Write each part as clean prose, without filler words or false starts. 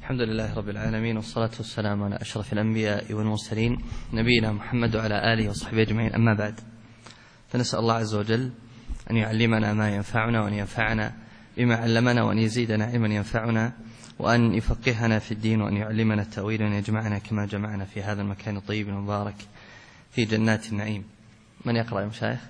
الحمد لله رب العالمين، والصلاة والسلام على أشرف الأنبياء والمرسلين نبينا محمد وعلى آله وصحبه أجمعين. أما بعد، فنسأل الله عز وجل أن يعلمنا ما ينفعنا، وأن ينفعنا بما علمنا، وأن يزيدنا علما ينفعنا، وأن يفقهنا في الدين، وأن يعلمنا التأويل، وأن يجمعنا كما جمعنا في هذا المكان الطيب المبارك في جنات النعيم. من يقرأ يا مشايخ؟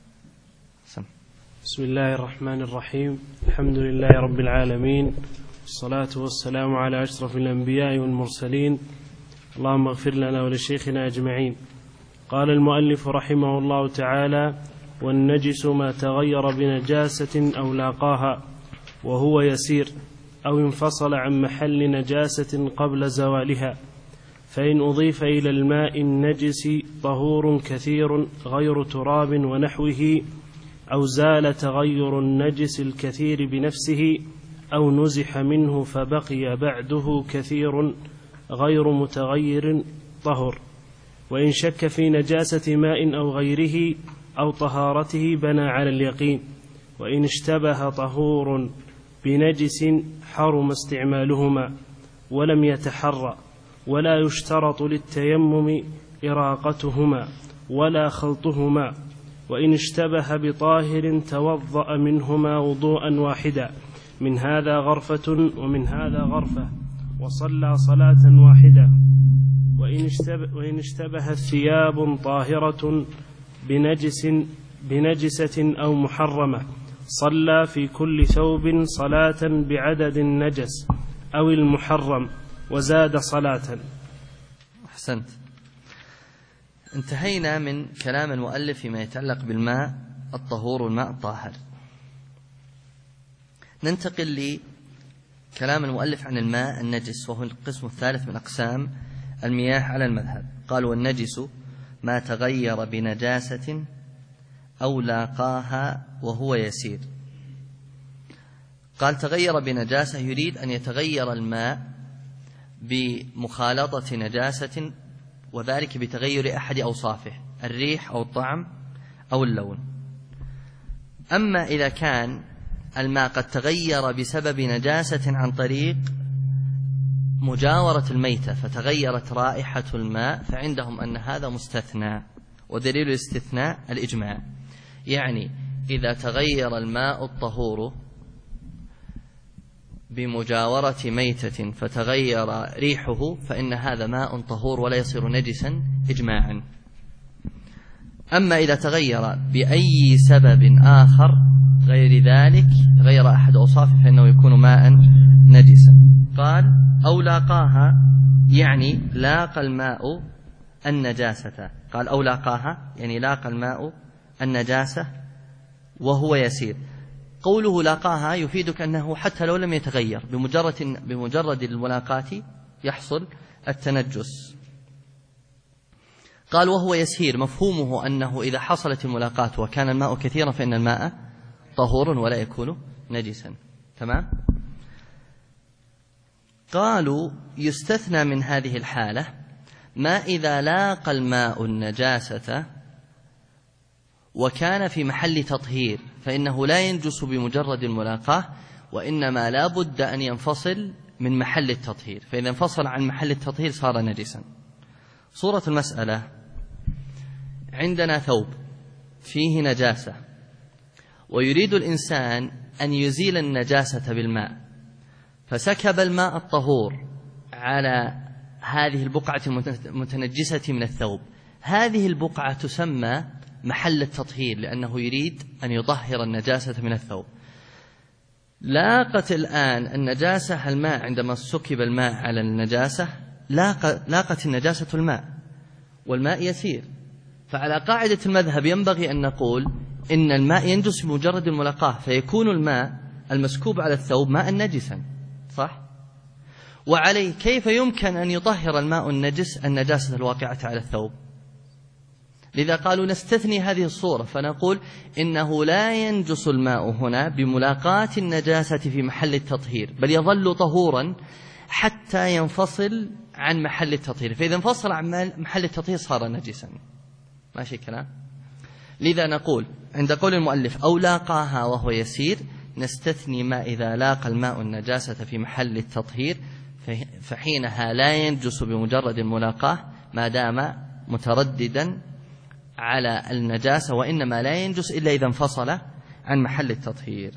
بسم الله الرحمن الرحيم. الحمد لله رب العالمين، والصلاة والسلام على أشرف الأنبياء والمرسلين. اللهم اغفر لنا ولشيخنا أجمعين. قال المؤلف رحمه الله تعالى: والنجس ما تغير بنجاسة أو لاقاها وهو يسير، أو انفصل عن محل نجاسة قبل زوالها، فإن أضيف إلى الماء النجس طهور كثير غير تراب ونحوه، أو زال تغير النجس الكثير بنفسه، أو نزح منه فبقي بعده كثير غير متغير، طهر. وإن شك في نجاسة ماء أو غيره أو طهارته بنى على اليقين. وإن اشتبه طهور بنجس حرم استعمالهما ولم يتحرى، ولا يشترط للتيمم إراقتهما ولا خلطهما. وإن اشتبه بطاهر توضأ منهما وضوءا واحدا، من هذا غرفة ومن هذا غرفة، وصلى صلاة واحدة. وإن اشتبه ثياب طاهرة بنجسة أو محرمة، صلى في كل ثوب صلاة بعدد النجس أو المحرم وزاد صلاة. أحسنت. انتهينا من كلام المؤلف فيما يتعلق بالماء الطهور والماء الطاهر. ننتقل لكلام المؤلف عن الماء النجس، وهو القسم الثالث من أقسام المياه على المذهب. قال: والنجس ما تغير بنجاسة أو لاقاها وهو يسير. قال: تغير بنجاسة، يريد أن يتغير الماء بمخالطة نجاسة، وذلك بتغير أحد أوصافه: الريح أو الطعم أو اللون. أما إذا كان الماء قد تغير بسبب نجاسة عن طريق مجاورة الميتة فتغيرت رائحة الماء، فعندهم أن هذا مستثنى، ودليل الاستثناء الإجماع. يعني إذا تغير الماء الطهور بمجاورة ميتة فتغير ريحه، فإن هذا ماء طهور ولا يصير نجسا إجماعا. أما إذا تغير بأي سبب آخر غير ذلك، غير أحد أوصافه، فإنه يكون ماء نجسا. قال: أو لاقاها، يعني لاقى الماء النجاسة. قال: أو لاقاها يعني لاقى الماء النجاسة وهو يسير. قوله لاقاها يفيدك أنه حتى لو لم يتغير، بمجرد الملاقاة يحصل التنجس. قال: وهو يسير، مفهومه أنه إذا حصلت الملاقاة وكان الماء كثيرا فإن الماء طهور ولا يكون نجسا. تمام؟ قالوا: يستثنى من هذه الحالة ما إذا لاقى الماء النجاسة وكان في محل تطهير، فإنه لا ينجس بمجرد الملاقاة، وإنما لا بد أن ينفصل من محل التطهير، فإذا انفصل عن محل التطهير صار نجسا. صورة المسألة: عندنا ثوب فيه نجاسة، ويريد الإنسان أن يزيل النجاسة بالماء، فسكب الماء الطهور على هذه البقعة المتنجسة من الثوب. هذه البقعة تسمى محل التطهير، لأنه يريد أن يطهر النجاسة من الثوب. لاقت الآن النجاسة الماء، عندما سكب الماء على النجاسة لاقت النجاسة الماء، والماء يسير. فعلى قاعدة المذهب ينبغي أن نقول إن الماء ينجس بمجرد الملاقاة، فيكون الماء المسكوب على الثوب ماء نجسا، صح؟ وعليه كيف يمكن أن يطهر الماء النجاسة الواقعة على الثوب؟ لذا قالوا نستثني هذه الصورة، فنقول إنه لا ينجس الماء هنا بملاقاة النجاسة في محل التطهير، بل يظل طهورا حتى ينفصل عن محل التطهير، فإذا انفصل عن محل التطهير صار نجسا. ماشي كلام؟ لذا نقول عند قول المؤلف: أو لاقاها وهو يسير، نستثني ما إذا لاقى الماء النجاسة في محل التطهير، فحينها لا ينجس بمجرد الملاقاة ما دام مترددا على النجاسة، وإنما لا ينجس إلا إذا انفصل عن محل التطهير.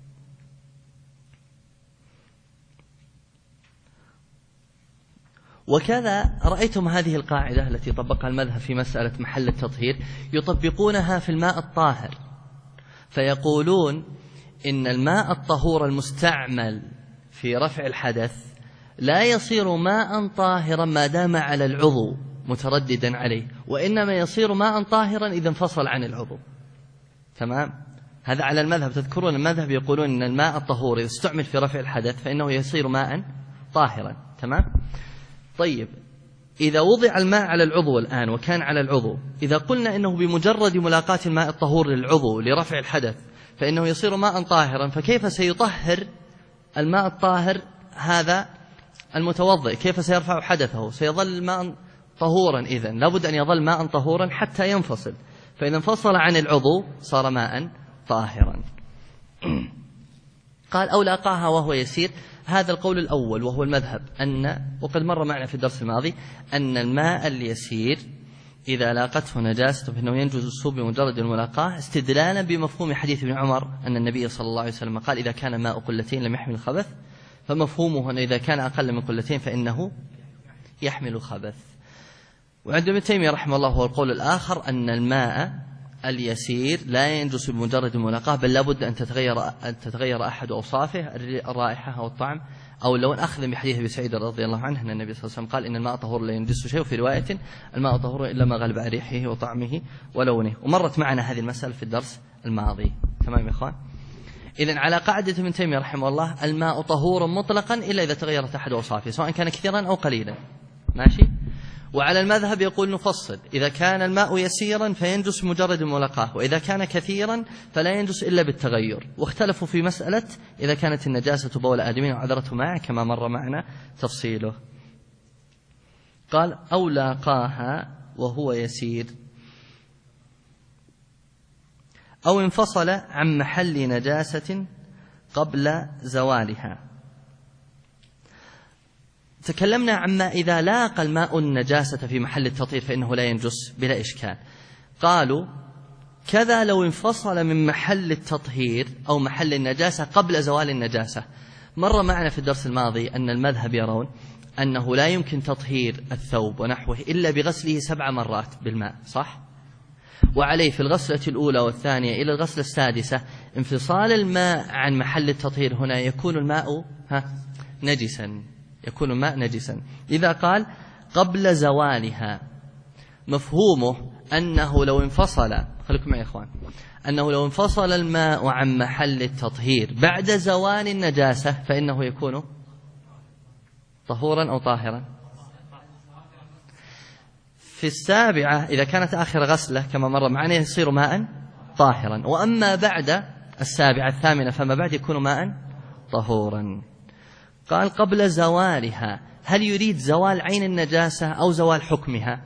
وكذا رأيتم هذه القاعدة التي طبقها المذهب في مسألة محل التطهير يطبقونها في الماء الطاهر، فيقولون إن الماء الطهور المستعمل في رفع الحدث لا يصير ماء طاهرا ما دام على العضو مترددا عليه، وإنما يصير ماء طاهرا إذا انفصل عن العضو. تمام؟ هذا على المذهب. تذكرون المذهب يقولون إن الماء الطهور إذا استعمل في رفع الحدث فإنه يصير ماء طاهرا. تمام؟ طيب، إذا وضع الماء على العضو الآن وكان على العضو، إذا قلنا إنه بمجرد ملاقاة الماء الطهور للعضو لرفع الحدث فإنه يصير ماء طاهرا، فكيف سيطهر الماء الطاهر هذا المتوضئ؟ كيف سيرفع حدثه؟ سيظل ماء طهورا. إذن لابد أن يظل ماء طهورا حتى ينفصل، فإذا انفصل عن العضو صار ماء طاهرا. قال أو لاقاها وهو يسير. هذا القول الأول وهو المذهب، وقد مر معنا في الدرس الماضي أن الماء اليسير إذا لاقته نجاسة فإنه ينجس بمجرد الملاقاة، استدلالا بمفهوم حديث ابن عمر أن النبي صلى الله عليه وسلم قال إذا كان ماء قلتين لم يحمل خبث، فمفهومه أن إذا كان أقل من قلتين فإنه يحمل خبث. وعند ابن تيمية رحمه الله هو القول الآخر أن الماء اليسير لا ينجس بمجرد الملاقاة، بل لابد أن تتغير أحد أوصافه، الرائحة أو الطعم أو اللون، أخذ بحديث أبي سعيد رضي الله عنه أن النبي صلى الله عليه وسلم قال إن الماء طهور لا ينجس شيء، وفي رواية الماء طهور إلا ما غلب على ريحه وطعمه ولونه. ومرت معنا هذه المسألة في الدرس الماضي. تمام يا إخوان؟ إذن على قاعدة ابن تيمية رحمه الله الماء طهور مطلقا إلا إذا تغيرت أحد أوصافه سواء كان كثيرا أو قليلا. ماشي؟ وعلى المذهب يقول نفصل، إذا كان الماء يسيرا فينجس بمجرد الملاقاة، وإذا كان كثيرا فلا ينجس إلا بالتغير. واختلفوا في مسألة إذا كانت النجاسة بول آدمين وعذرته معه كما مر معنا تفصيله. قال أو لاقاها وهو يسير أو انفصل عن محل نجاسة قبل زوالها. تكلمنا عما إذا لاقى الماء النجاسة في محل التطهير فإنه لا ينجس بلا إشكال. قالوا كذا لو انفصل من محل التطهير أو محل النجاسة قبل زوال النجاسة. مر معنا في الدرس الماضي أن المذهب يرون أنه لا يمكن تطهير الثوب ونحوه إلا بغسله 7 مرات بالماء، صح؟ وعليه في الغسلة الأولى والثانية إلى الغسلة السادسة انفصال الماء عن محل التطهير هنا يكون الماء نجسا، يكون الماء نجسا. إذا قال قبل زوالها مفهومه أنه لو انفصل، خليكم معي يا إخوان، أنه لو انفصل الماء عن محل التطهير بعد زوال النجاسة فإنه يكون طهورا أو طاهرا. في السابعة إذا كانت آخر غسلة كما مر معنا يصير ماء طاهرا، وأما بعد السابعة الثامنة فما بعد يكون ماء طهورا. قال قبل زوالها، هل يريد زوال عين النجاسة أو زوال حكمها؟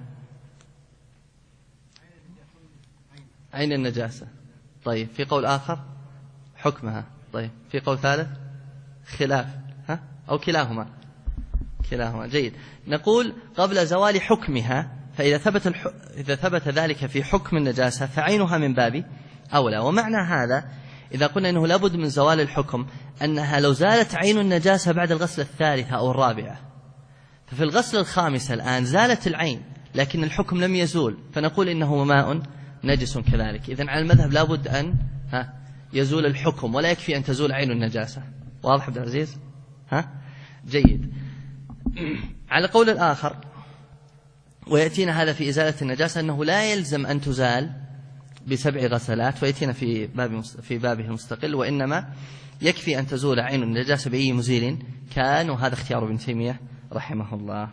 عين النجاسة. طيب في قول آخر حكمها. طيب في قول ثالث خلاف أو كلاهما. جيد. نقول قبل زوال حكمها، فإذا ثبت ذلك في حكم النجاسة فعينها من باب أولى. ومعنى هذا إذا قلنا أنه لابد من زوال الحكم أنها لو زالت عين النجاسة بعد الغسلة الثالثة أو الرابعة، ففي الغسلة الخامسة الآن زالت العين لكن الحكم لم يزول، فنقول إنه ماء نجس كذلك. إذن على المذهب لابد أن يزول الحكم ولا يكفي أن تزول عين النجاسة. واضح عبد العزيز؟ جيد. على قول الآخر ويأتينا هذا في إزالة النجاسة أنه لا يلزم أن تزال ب7 غسلات، ويأتينا في بابه المستقل، وإنما يكفي أن تزول عين النجاسة بأي مزيل كان، وهذا اختيار ابن تيمية رحمه الله.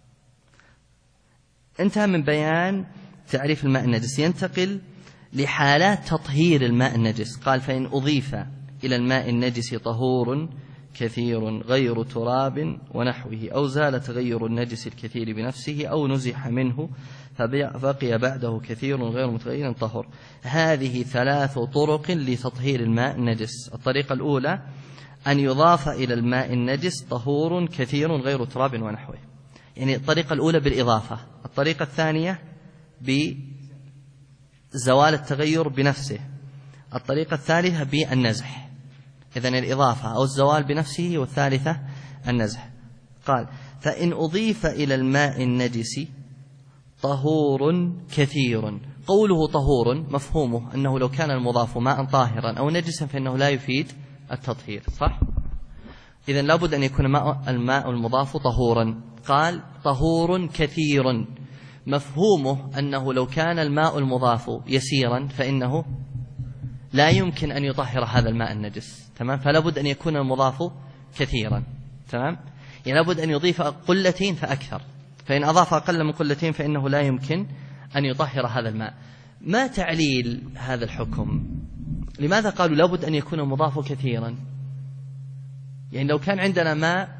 انتهى من بيان تعريف الماء النجس، ينتقل لحالات تطهير الماء النجس. قال فإن أضيف إلى الماء النجس طهور كثير غير تراب ونحوه، أو زال تغير النجس الكثير بنفسه، أو نزح منه فبقي بعده كثير غير متغير طهر. هذه 3 طرق لتطهير الماء النجس. الطريقة الأولى أن يضاف إلى الماء النجس طهور كثير غير تراب ونحوه. يعني الطريقة الأولى بالإضافة، الطريقة الثانية بزوال التغير بنفسه، الطريقة الثالثة بالنزح. إذن الإضافة أو الزوال بنفسه، والثالثة النزح. قال: فإن أضيف إلى الماء النجس طهور كثير. قوله طهور مفهومه أنه لو كان المضاف ماء طاهرا أو نجسا فإنه لا يفيد التطهير، صح؟ إذن لابد أن يكون الماء المضاف طهورا. قال: طهور كثير، مفهومه أنه لو كان الماء المضاف يسيرا فإنه لا يمكن أن يطهر هذا الماء النجس. تمام؟ فلا بد أن يكون المضاف كثيرا. تمام؟ يعني لابد أن يضيف قلتين فأكثر، فإن أضاف أقل من قلتين فإنه لا يمكن أن يطهر هذا الماء. ما تعليل هذا الحكم؟ لماذا قالوا لابد أن يكون المضاف كثيرا؟ يعني لو كان عندنا ماء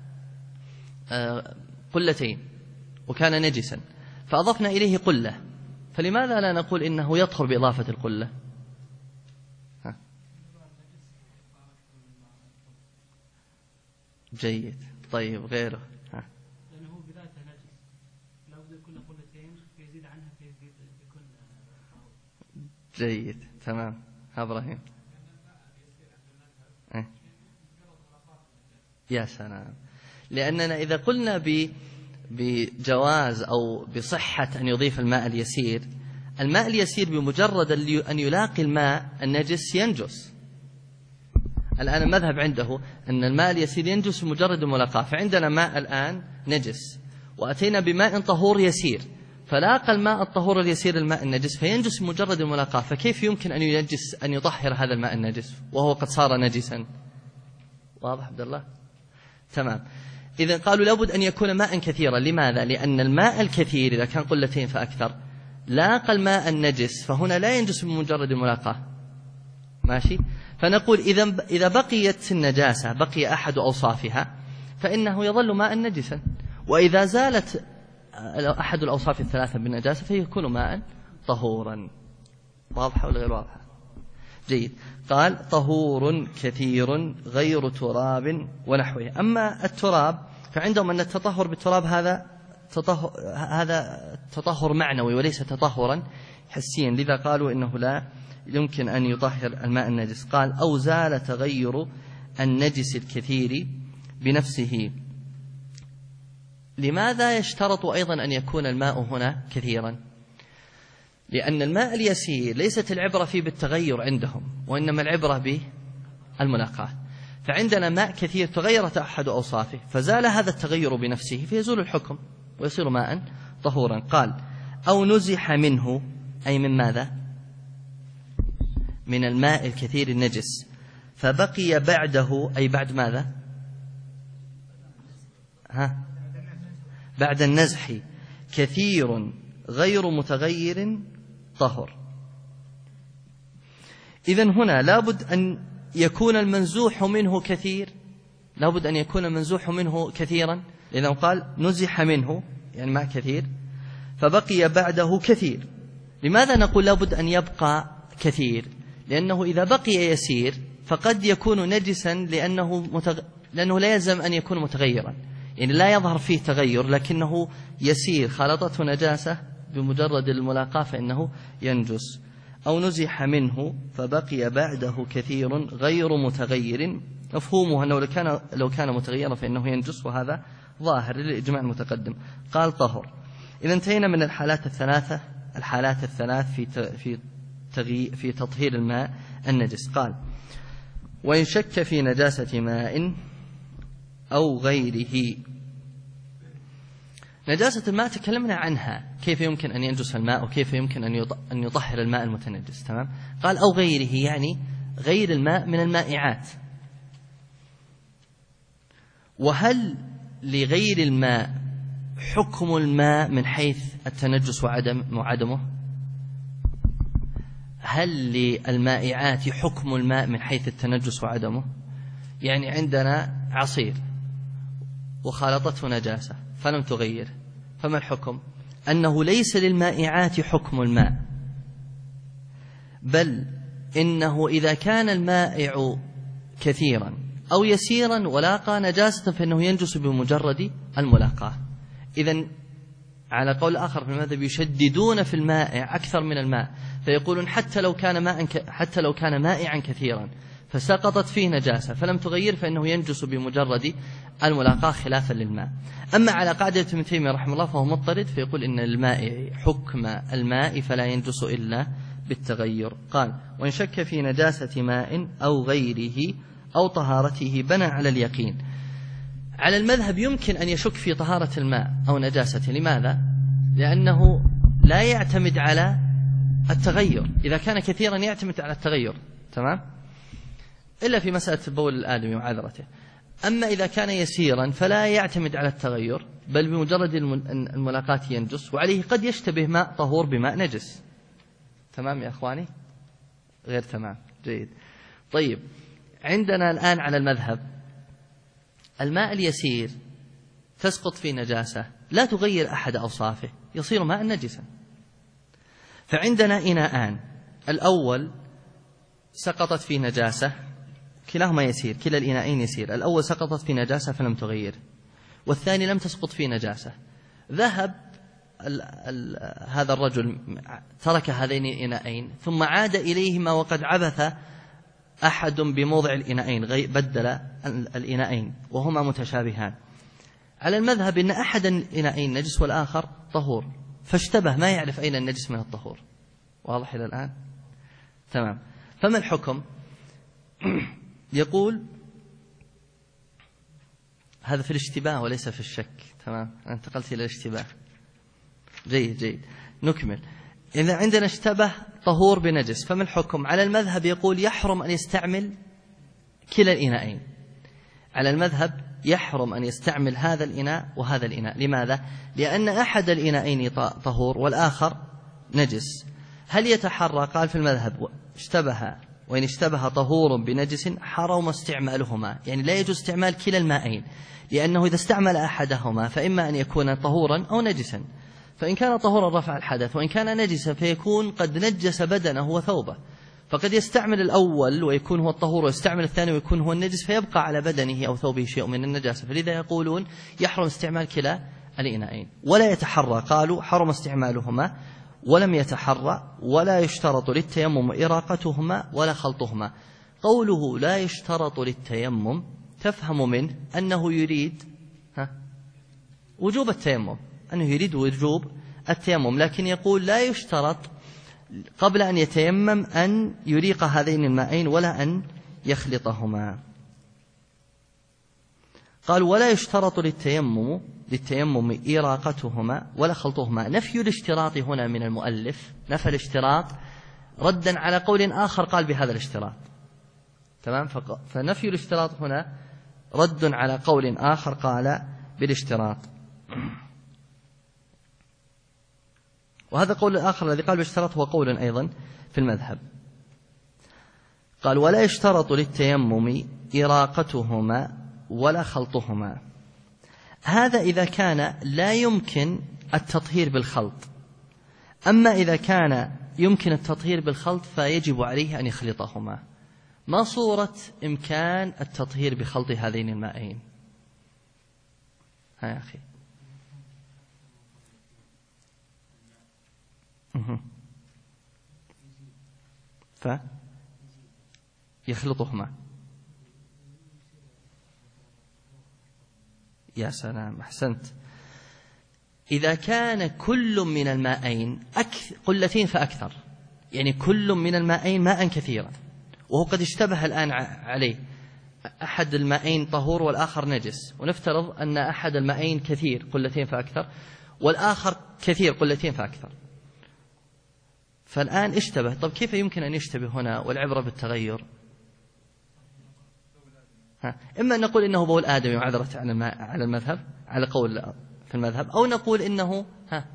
قلتين وكان نجسا فأضفنا إليه قلة، فلماذا لا نقول إنه يطهر بإضافة القلة؟ جيد. طيب غيره؟ لأنه بذاته نجس، لا بد يكون قلتين فيزيد عنها فيزيد يكون. جيد. تمام. إبراهيم. يا سلام. لأننا إذا قلنا بجواز أو بصحة أن يضيف الماء اليسير، الماء اليسير بمجرد أن يلاقي الماء النجس ينجس. الآن المذهب عنده أن الماء اليسير ينجس بمجرد الملاقاة، فعندنا ماء الآن نجس وأتينا بماء طهور يسير، فلاقى الماء الطهور اليسير الماء النجس فينجس بمجرد الملاقاة، فكيف يمكن أن يطهر هذا الماء النجس وهو قد صار نجسا؟ واضح عبد الله؟ تمام. إذن قالوا لابد أن يكون ماء كثيرا. لماذا؟ لأن الماء الكثير إذا كان قلتين فأكثر لاقى الماء النجس، فهنا لا ينجس بمجرد الملاقاة. ماشي؟ فنقول إذا بقيت النجاسة، بقي أحد أوصافها، فإنه يظل ماء نجسا، وإذا زالت أحد الأوصاف الثلاثة بالنجاسة فيكون ماء طهورا. واضحة ولا غير واضحة؟ جيد. قال: طهور كثير غير تراب ونحوه. أما التراب فعندهم أن التطهر بالتراب هذا تطهر معنوي وليس تطهرا حسيا، لذا قالوا إنه لا يمكن أن يطهر الماء النجس. قال: أو زال تغير النجس الكثير بنفسه. لماذا يشترط أيضا أن يكون الماء هنا كثيرا؟ لأن الماء اليسير ليست العبرة فيه بالتغير عندهم، وإنما العبرة بالملاقاة. فعندنا ماء كثير تغيرت أحد أوصافه فزال هذا التغير بنفسه فيزول الحكم ويصير ماء طهورا. قال: أو نزح منه، أي من ماذا؟ من الماء الكثير النجس، فبقي بعده، أي بعد ماذا؟ بعد النزح كثير غير متغير طهر. إذن هنا لابد أن يكون المنزوح منه كثير، لابد أن يكون المنزوح منه كثيرا، لأنه قال نزح منه يعني ماء كثير، فبقي بعده كثير. لماذا نقول لابد أن يبقى كثير؟ لأنه إذا بقي يسير فقد يكون نجسا، لأنه لا يلزم أن يكون متغيرا، يعني لا يظهر فيه تغير لكنه يسير، خالطته نجاسة بمجرد الملاقاة فإنه ينجس. أو نزح منه فبقي بعده كثير غير متغير، مفهومه أنه لو كان متغيرا فإنه ينجس، وهذا ظاهر للإجماع المتقدم. قال: طهر. إذا انتهينا من الحالات الثلاث في تطهير الماء النجس. قال: وإن شك في نجاسة ماء أو غيره. نجاسة الماء تكلمنا عنها، كيف يمكن أن ينجس الماء وكيف يمكن أن يطهر الماء المتنجس. تمام؟ قال: أو غيره، يعني غير الماء من المائعات. وهل لغير الماء حكم الماء من حيث التنجس وعدمه؟ هل للمائعات حكم الماء من حيث التنجس وعدمه؟ يعني عندنا عصير وخالطته نجاسة فلم تغير، فما الحكم؟ أنه ليس للمائعات حكم الماء، بل إنه إذا كان المائع كثيرا أو يسيرا ولاقى نجاسة فإنه ينجس بمجرد الملاقاة. إذن على قول آخر في المذهب يشددون في المائع أكثر من الماء، فيقولون حتى لو كان مائعا كثيرا فسقطت فيه نجاسة فلم تغير فإنه ينجس بمجرد الملاقاة خلافا للماء. أما على قاعدة ابن تيمية رحمه الله فهو مضطرد، فيقول إن الماء حكم الماء فلا ينجس إلا بالتغير. قال: وإن شك في نجاسة ماء أو غيره أو طهارته بنى على اليقين. على المذهب يمكن أن يشك في طهارة الماء أو نجاسته. لماذا؟ لأنه لا يعتمد على التغير. إذا كان كثيرا يعتمد على التغير، تمام، إلا في مسألة بول الآدمي وعذرته. أما إذا كان يسيرا فلا يعتمد على التغير، بل بمجرد الملاقاة ينجس، وعليه قد يشتبه ماء طهور بماء نجس. تمام يا أخواني؟ غير تمام؟ جيد. طيب، عندنا الآن على المذهب الماء اليسير تسقط فيه نجاسة لا تغير أحد أوصافه، يصير ماء نجسا. فعندنا إناءان، الأول سقطت فيه نجاسة، كلاهما يسير، كلا الإناءين يسير. الأول سقطت فيه نجاسة فلم تغير، والثاني لم تسقط فيه نجاسة. ذهب هذا الرجل ترك هذين الإناءين ثم عاد إليهما وقد عبث أحد بموضع الإناءين، بدل الإناءين وهما متشابهان. على المذهب إن أحد الإناءين نجس والآخر طهور، فاشتبه ما يعرف أين النجس من الطهور. واضح إلى الآن؟ تمام. فما الحكم؟ يقول هذا في الاشتباه وليس في الشك. تمام، انتقلت إلى الاشتباه. جيد. نكمل. إذا عندنا اشتبه طهور بنجس، فما الحكم؟ على المذهب يقول يحرم أن يستعمل كلا الإناءين. على المذهب يحرم أن يستعمل هذا الإناء وهذا الإناء. لماذا؟ لأن أحد الإناءين طهور والآخر نجس. هل يتحرى؟ قال في المذهب اشتبه، وإن اشتبه طهور بنجس حرم استعمالهما، يعني لا يجوز استعمال كلا المائين، لأنه إذا استعمل أحدهما فإما أن يكون طهورا أو نجسا، فإن كان طهورا رفع الحدث، وإن كان نجسا فيكون قد نجس بدنه وثوبه. فقد يستعمل الأول ويكون هو الطهور، ويستعمل الثاني ويكون هو النجس، فيبقى على بدنه أو ثوبه شيء من النجاسة. فلذا يقولون يحرم استعمال كلا الإناءين. ولا يتحرى، قالوا حرم استعمالهما ولم يتحرى، ولا يشترط للتيمم إراقتهما ولا خلطهما. قوله لا يشترط للتيمم تفهم منه أنه يريد وجوب التيمم، أنه يريد وجوب التيمم، لكن يقول لا يشترط قبل أن يتيمم أن يريق هذين المائين ولا أن يخلطهما. قال ولا يشترط للتيمم إراقتهما ولا خلطهما. نفي الاشتراط هنا من المؤلف، نفى الاشتراط ردا على قول آخر قال بهذا الاشتراط. تمام، فنفي الاشتراط هنا رد على قول آخر قال بالاشتراط. وهذا قول الآخر الذي قال بالاشتراط هو قول أيضا في المذهب. قال ولا يشترط للتيمم إراقتهما ولا خلطهما. هذا إذا كان لا يمكن التطهير بالخلط. أما إذا كان يمكن التطهير بالخلط فيجب عليه أن يخلطهما. ما صورة إمكان التطهير بخلط هذين المائين؟ يا أخي فيخلطهما. يا سلام، أحسنت. إذا كان كل من المائين قلتين فأكثر، يعني كل من المائين ماء كثيرا، وهو قد اشتبه الآن عليه أحد المائين طهور والآخر نجس، ونفترض أن أحد المائين كثير قلتين فأكثر والآخر كثير قلتين فأكثر. فالآن اشتبه. طب كيف يمكن أن يشتبه هنا والعبرة بالتغير؟ إما أن نقول إنه بول آدمي وعذرة على المذهب، على قول في المذهب، أو نقول إنه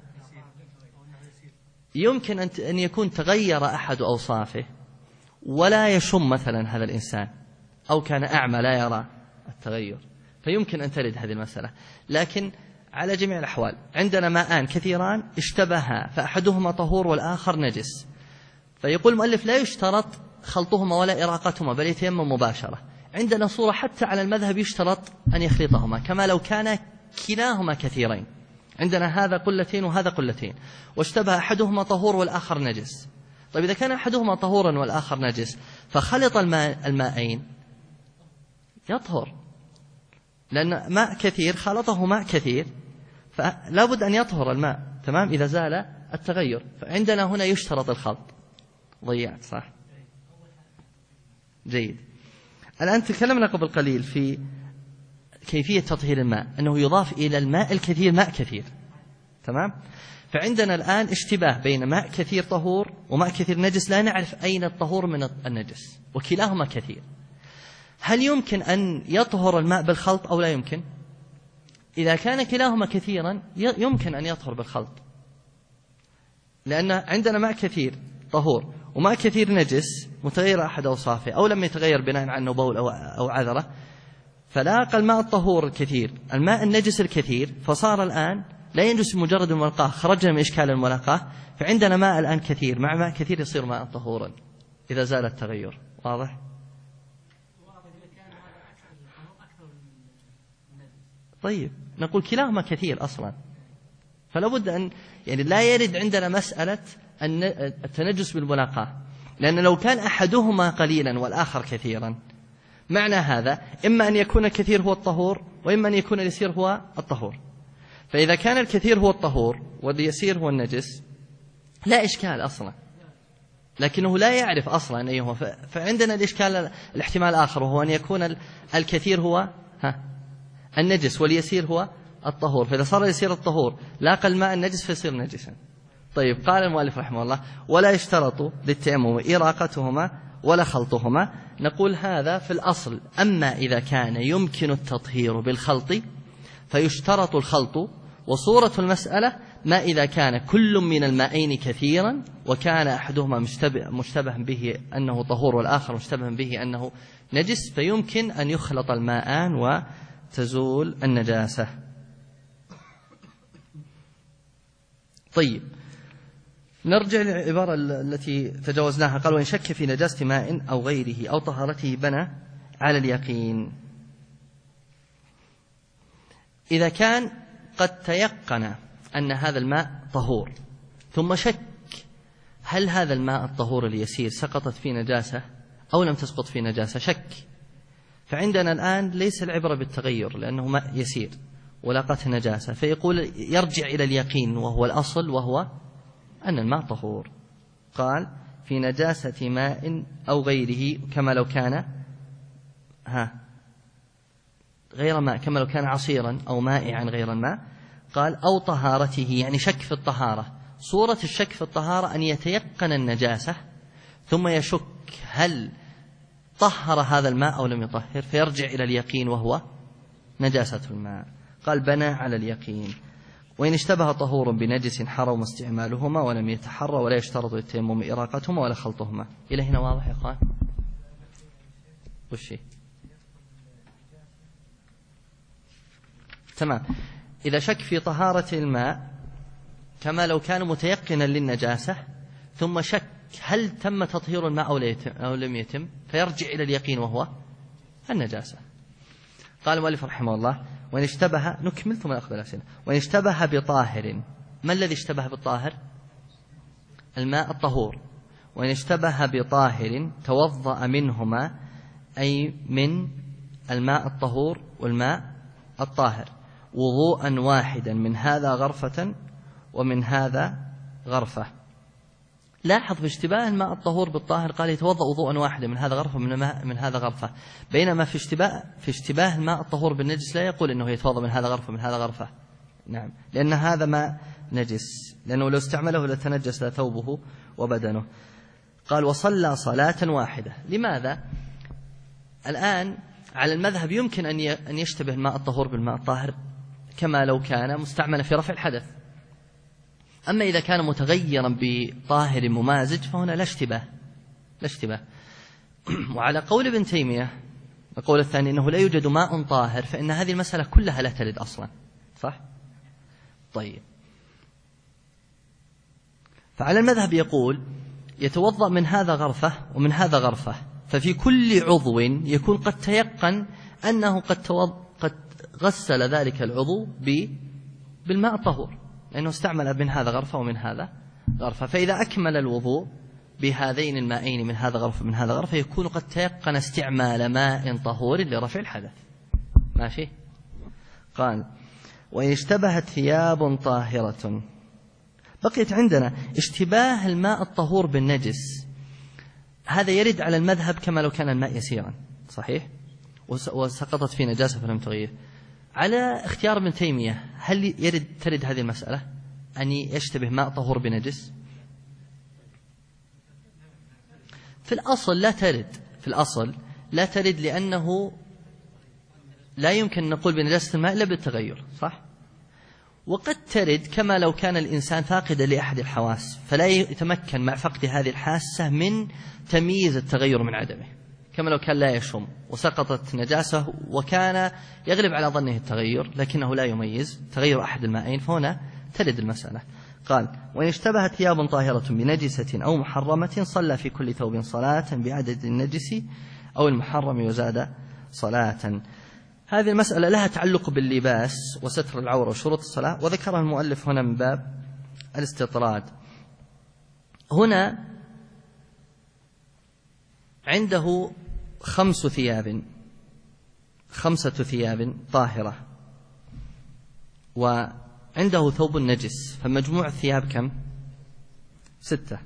يمكن أن يكون تغير أحد أوصافه ولا يشم مثلا هذا الإنسان، أو كان أعمى لا يرى التغير، فيمكن أن ترد هذه المسألة. لكن على جميع الأحوال عندنا ماءان كثيران اشتبها، فأحدهما طهور والآخر نجس، فيقول المؤلف لا يشترط خلطهما ولا إراقتهما بل يتيمم مباشرة. عندنا صورة حتى على المذهب يشترط أن يخلطهما كما لو كان كلاهما كثيرين. عندنا هذا قلتين وهذا قلتين، واشتبه أحدهما طهور والآخر نجس. طيب إذا كان أحدهما طهورا والآخر نجس فخلط الماءين يطهر، لأن ماء كثير خلطه ماء كثير فلا بد أن يطهر الماء، تمام، إذا زال التغير. فعندنا هنا يشترط الخلط. ضيعت صح؟ جيد. الآن تكلمنا قبل قليل في كيفية تطهير الماء، أنه يضاف إلى الماء الكثير ماء كثير، تمام. فعندنا الآن اشتباه بين ماء كثير طهور وماء كثير نجس، لا نعرف أين الطهور من النجس وكلاهما كثير. هل يمكن أن يطهر الماء بالخلط أو لا يمكن؟ إذا كان كلاهما كثيرا يمكن أن يطهر بالخلط، لأن عندنا ماء كثير طهور وماء كثير نجس متغير أحد أوصافه أو لم يتغير بناء عنه بول أو عذرة، فلاقى الماء الطهور الكثير الماء النجس الكثير، فصار الآن لا ينجس مجرد الملاقاة، خرجنا من إشكال الملاقاة. فعندنا ماء الآن كثير مع ماء كثير يصير ماء طهورا إذا زال التغير. واضح؟ طيب نقول كلاهما كثير أصلا، فلا بد أن يعني لا يرد عندنا مسألة التنجس بالملاقاة، لأن لو كان أحدهما قليلا والآخر كثيرا معنى هذا إما أن يكون الكثير هو الطهور وإما أن يكون اليسير هو الطهور. فإذا كان الكثير هو الطهور واليسير هو النجس لا إشكال أصلا، لكنه لا يعرف أصلا أيهما. فعندنا الإشكال الاحتمال الآخر وهو أن يكون الكثير هو النجس واليسير هو الطهور، فإذا صار اليسير الطهور لاقى الماء النجس فيصير نجسا. طيب قال المؤلف رحمه الله ولا يشترط للتيمم إراقتهما ولا خلطهما. نقول هذا في الأصل، أما إذا كان يمكن التطهير بالخلط فيشترط الخلط. وصورة المسألة ما إذا كان كل من المائين كثيرا وكان أحدهما مشتبه به أنه طهور والآخر مشتبه به أنه نجس، فيمكن أن يخلط الماءان وتزول النجاسة. طيب نرجع للعبارة التي تجاوزناها. قال وإن شك في نجاسة ماء أو غيره أو طهارته بنى على اليقين. إذا كان قد تيقن أن هذا الماء طهور ثم شك هل هذا الماء الطهور اليسير سقطت فيه نجاسة أو لم تسقط فيه نجاسة، شك، فعندنا الآن ليس العبرة بالتغير لأنه ماء يسير ولاقته نجاسة، فيقول يرجع إلى اليقين وهو الأصل وهو أن الماء طهور. قال في نجاسة ماء أو غيره كما لو كان غير ماء، كما لو كان عصيرا أو مائعا غير الماء. قال أو طهارته، يعني شك في الطهارة. صورة الشك في الطهارة أن يتيقن النجاسة ثم يشك هل طهر هذا الماء أو لم يطهر، فيرجع إلى اليقين وهو نجاسة الماء. قال بنى على اليقين. وإن اشتبه طهور بنجس حرم استعمالهما ولم يتحرى ولا يشترط التيمم إراقتهما ولا خلطهما. إلى هنا واضح يا أخوان؟ وشي تمام. إذا شك في طهارة الماء كما لو كان متيقنا للنجاسة ثم شك هل تم تطهير الماء أو لم يتم، فيرجع إلى اليقين وهو النجاسة. قال المؤلف رحمه الله وإن اشتبه، نكمل ثم نأخذ الأسئلة. وإن اشتبه بطاهر، ما الذي اشتبه بالطاهر؟ الماء الطهور. وإن اشتبه بطاهر توضأ منهما، أي من الماء الطهور والماء الطاهر، وضوءا واحدا، من هذا غرفة ومن هذا غرفة. لاحظ في اشتباه الماء الطهور بالطاهر قال يتوضأ وضوءا واحدا من هذا غرفة من هذا غرفة، بينما في اشتباه الماء الطهور بالنجس لا يقول إنه يتوضأ من هذا غرفة من هذا غرفة. نعم، لأن هذا ماء نجس، لأنه لو استعمله لتنجس ثوبه وبدنه. قال وصلى صلاة واحدة. لماذا؟ الآن على المذهب يمكن أن يشتبه الماء الطهور بالماء الطاهر كما لو كان مستعملا في رفع الحدث. أما إذا كان متغيرا بطاهر ممازج فهنا لا اشتباه. وعلى قول ابن تيمية القول الثاني أنه لا يوجد ماء طاهر، فإن هذه المسألة كلها لا ترد أصلا، صح؟ طيب، فعلى المذهب يقول يتوضأ من هذا غرفة ومن هذا غرفة، ففي كل عضو يكون قد تيقن أنه قد غسل ذلك العضو بالماء الطهور، لأنه استعمل من هذا غرفة ومن هذا غرفة. فإذا أكمل الوضوء بهذين المائين من هذا غرفة من هذا غرفة يكون قد تيقن استعمال ماء طهور لرفع الحدث. ماشي. قال: وإن اشتبهت ثياب طاهرة. بقيت عندنا اشتباه الماء الطهور بالنجس، هذا يرد على المذهب كما لو كان الماء يسيرا، صحيح، وسقطت في نجاسة فلم تغير. على اختيار ابن تيمية هل ترد هذه المسألة أن يشتبه ماء طهور بنجس؟ في الأصل لا ترد، في الأصل لا ترد، لأنه لا يمكن نقول بنجاسة الماء إلا بالتغير، صح؟ وقد ترد كما لو كان الإنسان فاقدا لأحد الحواس فلا يتمكن مع فقد هذه الحاسة من تمييز التغير من عدمه، كما لو كان لا يشم وسقطت نجاسة وكان يغلب على ظنه التغير لكنه لا يميز تغير أحد المائين، فهنا ترد المسألة. قال: وإن اشتبهت ثياب طاهرة بنجسة أو محرمة صلى في كل ثوب صلاة بعدد النجس أو المحرم وزاد صلاة. هذه المسألة لها تعلق باللباس وستر العورة وشروط الصلاة، وذكرها المؤلف هنا من باب الاستطراد. هنا عنده 5 ثياب طاهرة، وعنده ثوب نجس، فمجموع الثياب كم؟ 6.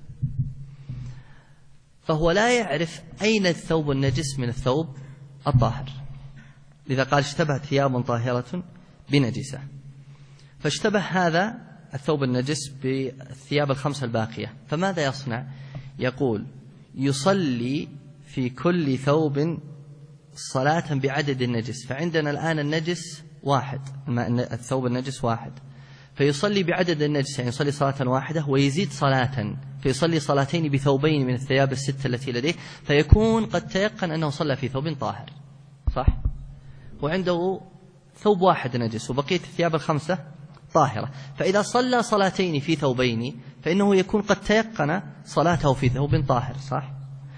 فهو لا يعرف أين الثوب النجس من الثوب الطاهر، لذا قال: اشتبهت ثياب طاهرة بنجسة. فاشتبه هذا الثوب النجس بالثياب 5 الباقية، فماذا يصنع؟ يقول: يصلي في كل ثوب صلاة بعدد النجس. فعندنا الآن النجس 1، الثوب النجس 1، فيصلي بعدد النجس، يعني يصلي صلاة واحدة ويزيد صلاة، فيصلي صلاتين بثوبين من الثياب 6 التي لديه، فيكون قد تيقن أنه صلى في ثوب طاهر، صح؟ وعنده ثوب 1 نجس وبقية الثياب 5 طاهرة، فإذا صلى صلاتين في ثوبين فإنه يكون قد تيقن صلاته في ثوب طاهر، صح؟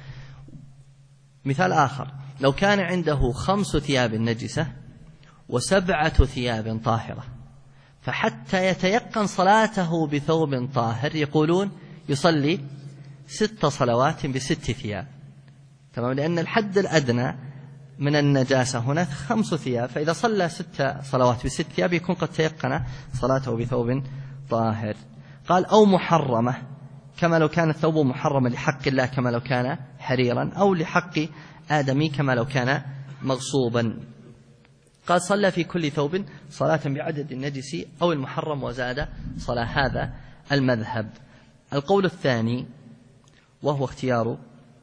مثال آخر: لو كان عنده 5 ثياب نجسة و7 ثياب طاهرة، فحتى يتيقن صلاته بثوب طاهر يقولون يصلي 6 صلوات ب6 ثياب، تمام؟ لأن الحد الأدنى من النجاسة هنا 5 ثياب، فإذا صلى 6 صلوات ب6 ثياب يكون قد تيقن صلاته بثوب طاهر. قال: أو محرمة، كما لو كان الثوب محرما لحق الله كما لو كان حريرا، أو لحق آدمي كما لو كان مغصوبا. قال: صلى في كل ثوب صلاة بعدد النجس أو المحرم وزاد صلاة. هذا المذهب. القول الثاني وهو اختيار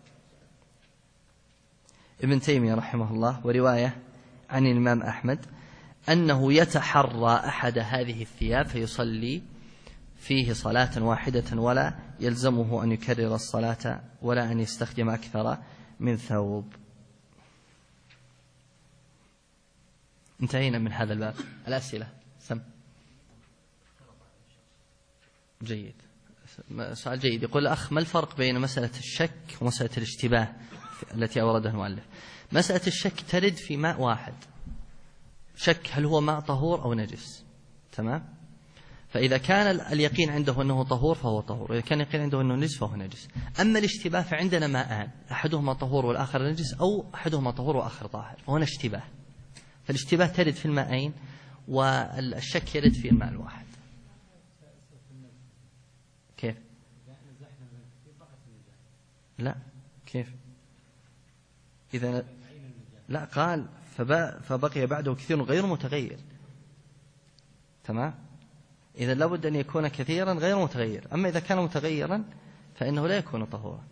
ابن تيمية رحمه الله ورواية عن الإمام أحمد، أنه يتحرى أحد هذه الثياب فيصلي فيه صلاة واحدة ولا يلزمه أن يكرر الصلاة ولا أن يستخدم أكثر من ثوب. انتهينا من هذا الباب. الأسئلة سم. جيد، سؤال جيد. يقول الأخ: ما الفرق بين مسألة الشك ومسألة الاشتباه التي أوردها المؤلف؟ مسألة الشك ترد في ماء واحد، شك هل هو ماء طهور أو نجس، تمام؟ فإذا كان اليقين عنده أنه طهور فهو طهور، وإذا كان اليقين عنده أنه نجس فهو نجس. أما الاشتباه فعندنا ماءان، أحدهما طهور والآخر نجس، أو أحدهما طهور وآخر طاهر، فهنا اشتباه. فالاشتباه ترد في الماءين والشك يرد في الماء الواحد. كيف؟ لا، كيف؟ إذا لا، قال فبقي بعده كثير غير متغير، تمام؟ إذا لابد أن يكون كثيرا غير متغير، أما إذا كان متغيرا فإنه لا يكون طهورا.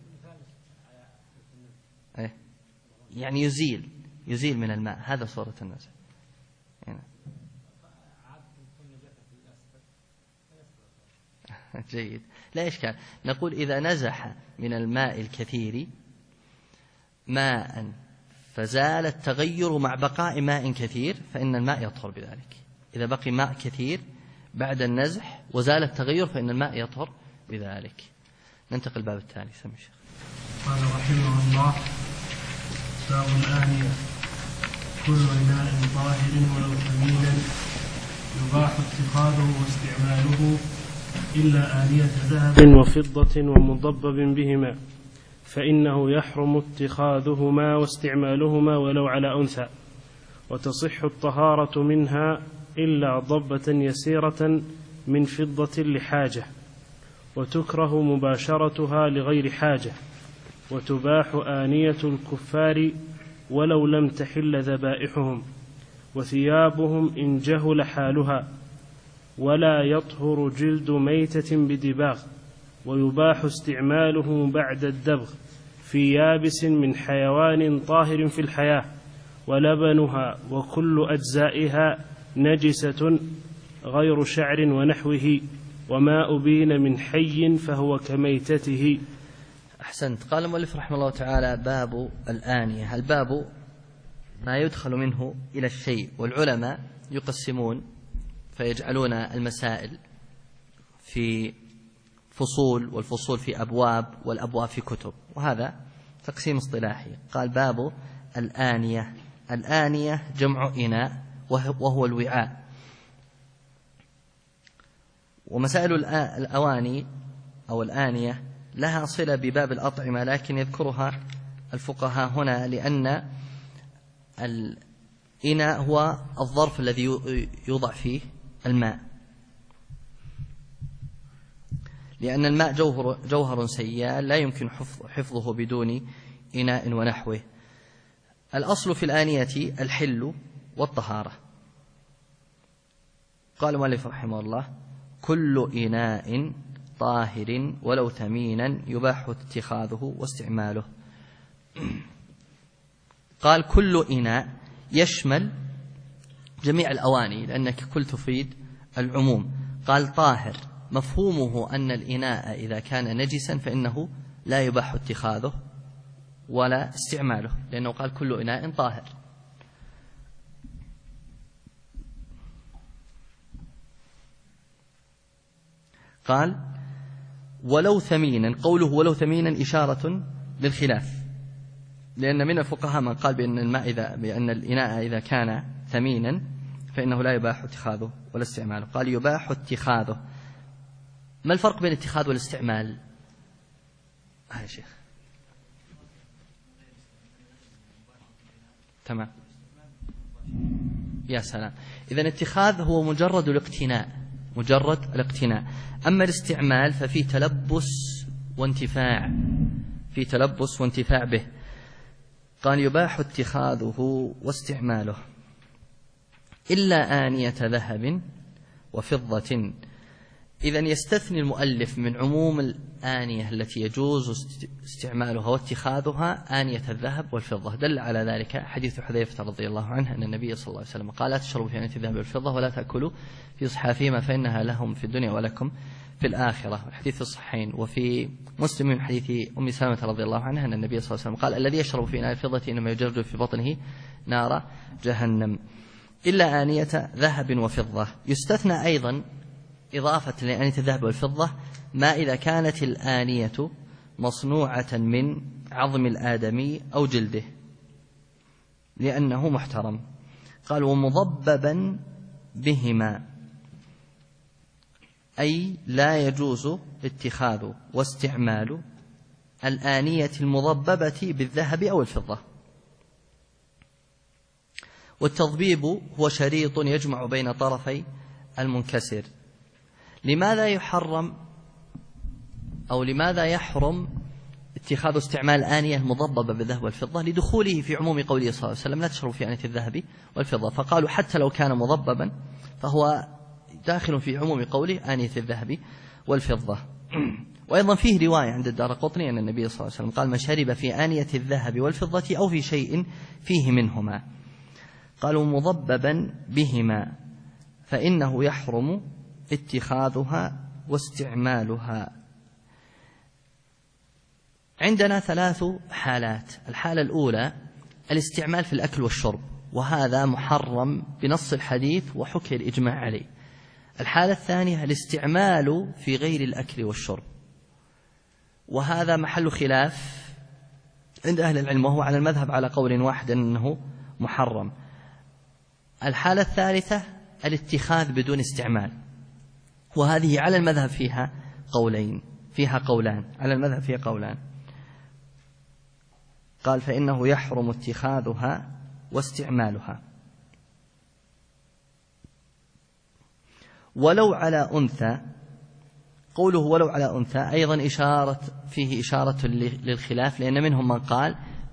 يعني يزيل من الماء، هذا صورة النزع. جيد، لا إشكال. نقول إذا نزح من الماء الكثير ماء فزال التغير مع بقاء ماء كثير فإن الماء يطهر بذلك. إذا بقي ماء كثير بعد النزح وزال التغير فإن الماء يطهر بذلك. ننتقل الباب التالي. سمي الشيخ. قال رحمه الله: باب الآنية. كل إناء طاهر ولو ثمينا يباح اتخاذه واستعماله إلا آنية ذهب وفضة ومضبب بهما، فإنه يحرم اتخاذهما واستعمالهما ولو على أنثى، وتصح الطهارة منها إلا ضبة يسيرة من فضة لحاجة، وتكره مباشرتها لغير حاجة، وتباح آنية الكفار ولو لم تحل ذبائحهم، وثيابهم إن جهل حالها، ولا يطهر جلد ميتة بدباغ، ويباح استعماله بعد الدبغ في يابس من حيوان طاهر في الحياة، ولبنها وكل أجزائها نجسة غير شعر ونحوه، وما أبين من حي فهو كميتته. أحسنت. قال المؤلف رحمه الله تعالى: باب الآنية. الباب ما يدخل منه إلى الشيء، والعلماء يقسمون فيجعلون المسائل في فصول، والفصول في أبواب، والأبواب في كتب، وهذا تقسيم اصطلاحي. قال: باب الآنية. الآنية جمع إناء وهو الوعاء. ومسائل الأواني أو الآنية لها صلة بباب الأطعمة، لكن يذكرها الفقهاء هنا لأن الإناء هو الظرف الذي يوضع فيه الماء، لأن الماء جوهر سيال لا يمكن حفظه بدون إناء ونحوه. الأصل في الآنية الحل والطهارة. قال المؤلف رحمه الله: كل إناء طاهر ولو ثمينا يباح اتخاذه واستعماله. قال: كل إناء يشمل جميع الأواني، لأنك كل تفيد العموم. قال: طاهر مفهومه أن الإناء إذا كان نجسا فإنه لا يباح اتخاذه ولا استعماله، لأنه قال: كل إناء طاهر. قال: ولو ثمينا. قوله ولو ثمينا إشارة للخلاف، لأن من الفقهاء من قال بأن الإناء إذا كان ثمينا فإنه لا يباح اتخاذه ولا استعماله. قال: يباح اتخاذه. ما الفرق بين الاتخاذ والاستعمال؟ يا شيخ تمام، يا سلام. إذن الاتخاذ هو مجرد الاقتناء، مجرد الاقتناء. أما الاستعمال ففي تلبس وانتفاع، في تلبس وانتفاع به. قال: يباح اتخاذه واستعماله إلا آنية ذهب وفضة. إذن يستثني المؤلف من عموم الآنية التي يجوز استعمالها واتخاذها آنية الذهب والفضة. دل على ذلك حديث حذيفة رضي الله عنه أن النبي صلى الله عليه وسلم قال: لا تشربوا في آنية الذهب والفضة ولا تأكلوا في صحافهما فإنها لهم في الدنيا ولكم في الآخرة. الحديث في الصحيحين. وفي مسلم من حديث أم سلمة رضي الله عنها أن النبي صلى الله عليه وسلم قال: الذي يشرب في إناء الفضة إنما يجرد في بطنه نار جهنم. إلا آنية ذهب وفضة. يستثنى أيضا إضافة لآنية الذهب والفضة ما إذا كانت الآنية مصنوعة من عظم الآدمي أو جلده، لأنه محترم. قال: ومضببا بهما، أي لا يجوز اتخاذ واستعمال الآنية المضببة بالذهب أو الفضة. والتضبيب هو شريط يجمع بين طرفي المنكسر. لماذا يحرم أو لماذا يحرم اتخاذ واستعمال آنية مضببة بالذهب والفضة؟ لدخوله في عموم قوله صلى الله عليه وسلم: لا تشربوا في آنية الذهب والفضة. فقالوا حتى لو كان مضببا فهو داخل في عموم قوله آنية الذهب والفضة. وأيضا فيه رواية عند الدارقطني أن النبي صلى الله عليه وسلم قال: من شرب في آنية الذهب والفضة أو في شيء فيه منهما. قالوا: مضببا بهما فإنه يحرم اتخاذها واستعمالها. عندنا 3 حالات. الحالة الأولى الاستعمال في الأكل والشرب، وهذا محرم بنص الحديث وحكي الإجماع عليه. الحالة الثانية الاستعمال في غير الأكل والشرب، وهذا محل خلاف عند أهل العلم، وهو على المذهب على قول واحد أنه محرم. الحالة الثالثة الاتخاذ بدون استعمال، وهذه على المذهب فيها قولان على المذهب فيها قولان. قال فإنه يحرم اتخاذها واستعمالها ولو على أنثى. قوله ولو على أنثى أيضا فيه إشارة للخلاف، لأن منهم من قال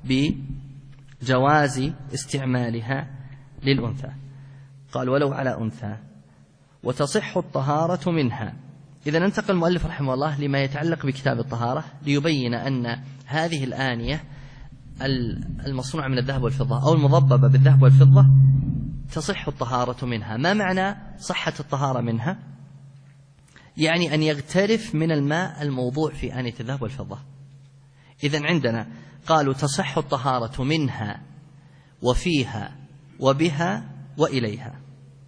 بجواز استعمالها للأنثى. قال ولو على أنثى وتصح الطهارة منها. إذا انتقل المؤلف رحمه الله لما يتعلق بكتاب الطهارة ليبين أن هذه الآنية المصنوعة من الذهب والفضة أو المضببة بالذهب والفضة تصح الطهارة منها. ما معنى صحة الطهارة منها؟ يعني أن يغترف من الماء الموضوع في آنية الذهب والفضة. إذن عندنا قالوا تصح الطهارة منها وفيها وبها وإليها.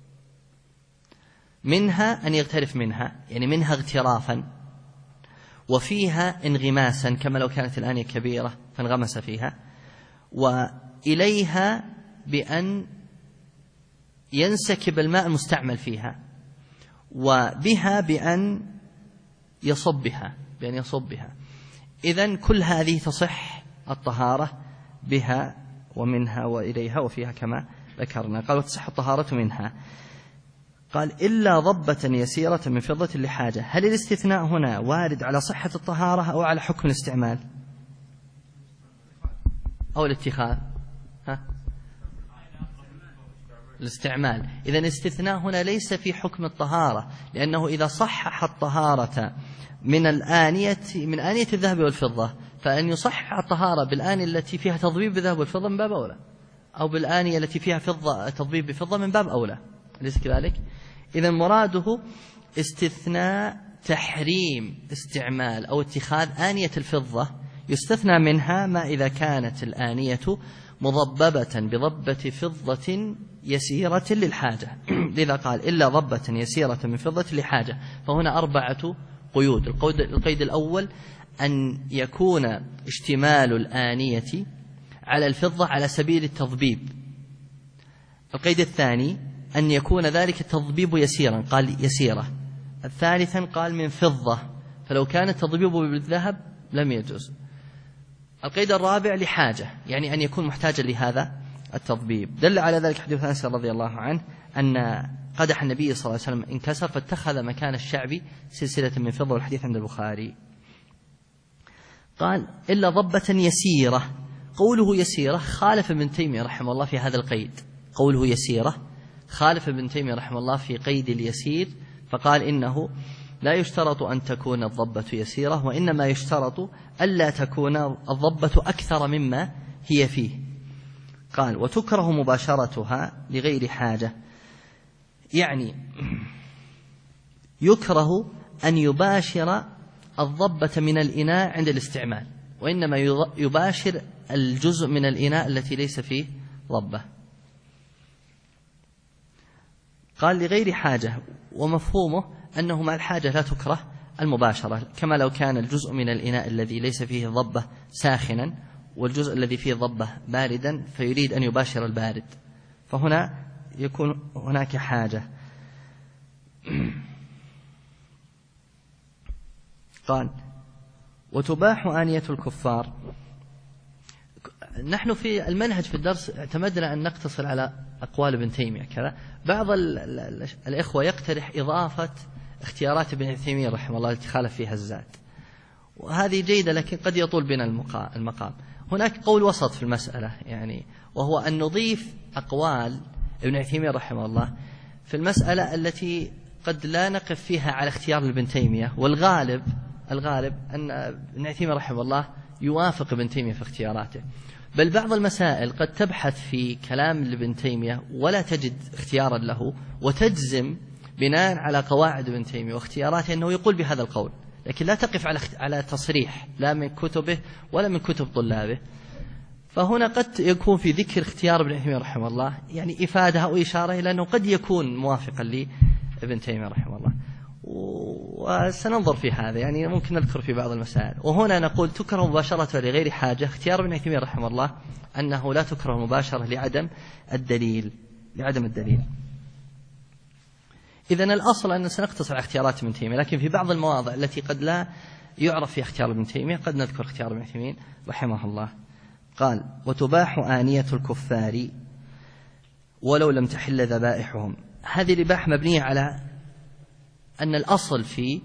منها أن يغترف منها، يعني منها اغترافا، وفيها انغماسا كما لو كانت الآنية كبيرة فانغمس فيها، وإليها بأن ينسكب الماء المستعمل فيها، وبها بأن يصبها إذن كل هذه تصح الطهارة بها ومنها وإليها وفيها كما ذكرنا. قال وتصح الطهارة منها. قال إلا ضبة يسيرة من فضة لحاجة. هل الاستثناء هنا وارد على صحة الطهارة أو على حكم الاستعمال أو الاتخاذ؟ الاستعمال. إذن الاستثناء هنا ليس في حكم الطهارة، لأنه إذا صحح الطهارة من آنية الذهب والفضة، فأن يصحح الطهارة بالآنية التي فيها تضبيب بالذهب والفضة من باب أولى، أو بالآنية التي فيها تضبيب بفضة من باب أولى، أليس كذلك؟ إذن مراده استثناء تحريم استعمال أو اتخاذ آنية الفضة، يستثنى منها ما إذا كانت الآنية مضببة بضبة فضة يسيرة للحاجة. لذا قال إلا ضبة يسيرة من فضة لحاجة. فهنا 4 قيود. القيد الأول أن يكون اشتمال الآنية على الفضة على سبيل التضبيب. القيد الثاني أن يكون ذلك التضبيب يسيرا، قال يسيرة. الثالثا قال من فضة، فلو كان التضبيب بالذهب لم يجوز. القيد الرابع لحاجة، يعني أن يكون محتاجا لهذا التضبيب. دل على ذلك حديث أنس رضي الله عنه أن قدح النبي صلى الله عليه وسلم انكسر فاتخذ مكان الشعب سلسلة من فضة، والحديث عند البخاري. قال إلا ضبة يسيرة. قوله يسيرة خالف ابن تيمية رحمه الله في هذا القيد. قوله يسيرة خالف ابن تيمية رحمه الله في قيد اليسير، فقال إنه لا يشترط أن تكون الضبة يسيرة، وإنما يشترط ألا تكون الضبة أكثر مما هي فيه. قال وتكره مباشرتها لغير حاجة، يعني يكره أن يباشر الضبة من الإناء عند الاستعمال، وإنما يباشر الجزء من الإناء التي ليس فيه ضبة. قال لغير حاجة، ومفهومه أنه مع الحاجة لا تكره المباشرة، كما لو كان الجزء من الإناء الذي ليس فيه ضبة ساخنا والجزء الذي فيه ضبة باردا، فيريد أن يباشر البارد، فهنا يكون هناك حاجة. قال وتباح آنية الكفار. نحن في المنهج في الدرس اعتمدنا أن نقتصر على أقوال ابن تيمية كذا. بعض الإخوة يقترح إضافة اختيارات ابن تيمية رحمه الله التي خالف فيها الزاد، وهذه جيدة، لكن قد يطول بنا المقام. هناك قول وسط في المسألة، يعني وهو أن نضيف أقوال ابن تيمية رحمه الله في المسألة التي قد لا نقف فيها على اختيار ابن تيمية، والغالب أن ابن تيمية رحمه الله يوافق ابن تيمية في اختياراته. بل بعض المسائل قد تبحث في كلام ابن تيمية ولا تجد اختيارا له، وتجزم بناء على قواعد ابن تيمية واختياراته أنه يقول بهذا القول، لكن لا تقف على تصريح لا من كتبه ولا من كتب طلابه. فهنا قد يكون في ذكر اختيار ابن تيمية رحمه الله يعني إفادة أو إشارة إلى أنه قد يكون موافقا لابن تيمية رحمه الله. وسننظر في هذا، يعني ممكن نذكر في بعض المسائل. وهنا نقول تكره مباشرة لغير حاجة. اختيار ابن عثيمين رحمه الله أنه لا تكره المباشرة لعدم الدليل. إذن الأصل أن سنقتصر على اختيارات ابن تيمية، لكن في بعض المواضع التي قد لا يعرف في اختيار ابن تيمية قد نذكر اختيار ابن عثيمين رحمه الله. قال: وتباح آنية الكفار ولو لم تحل ذبائحهم. هذه الإباحة مبنية على أن الأصل في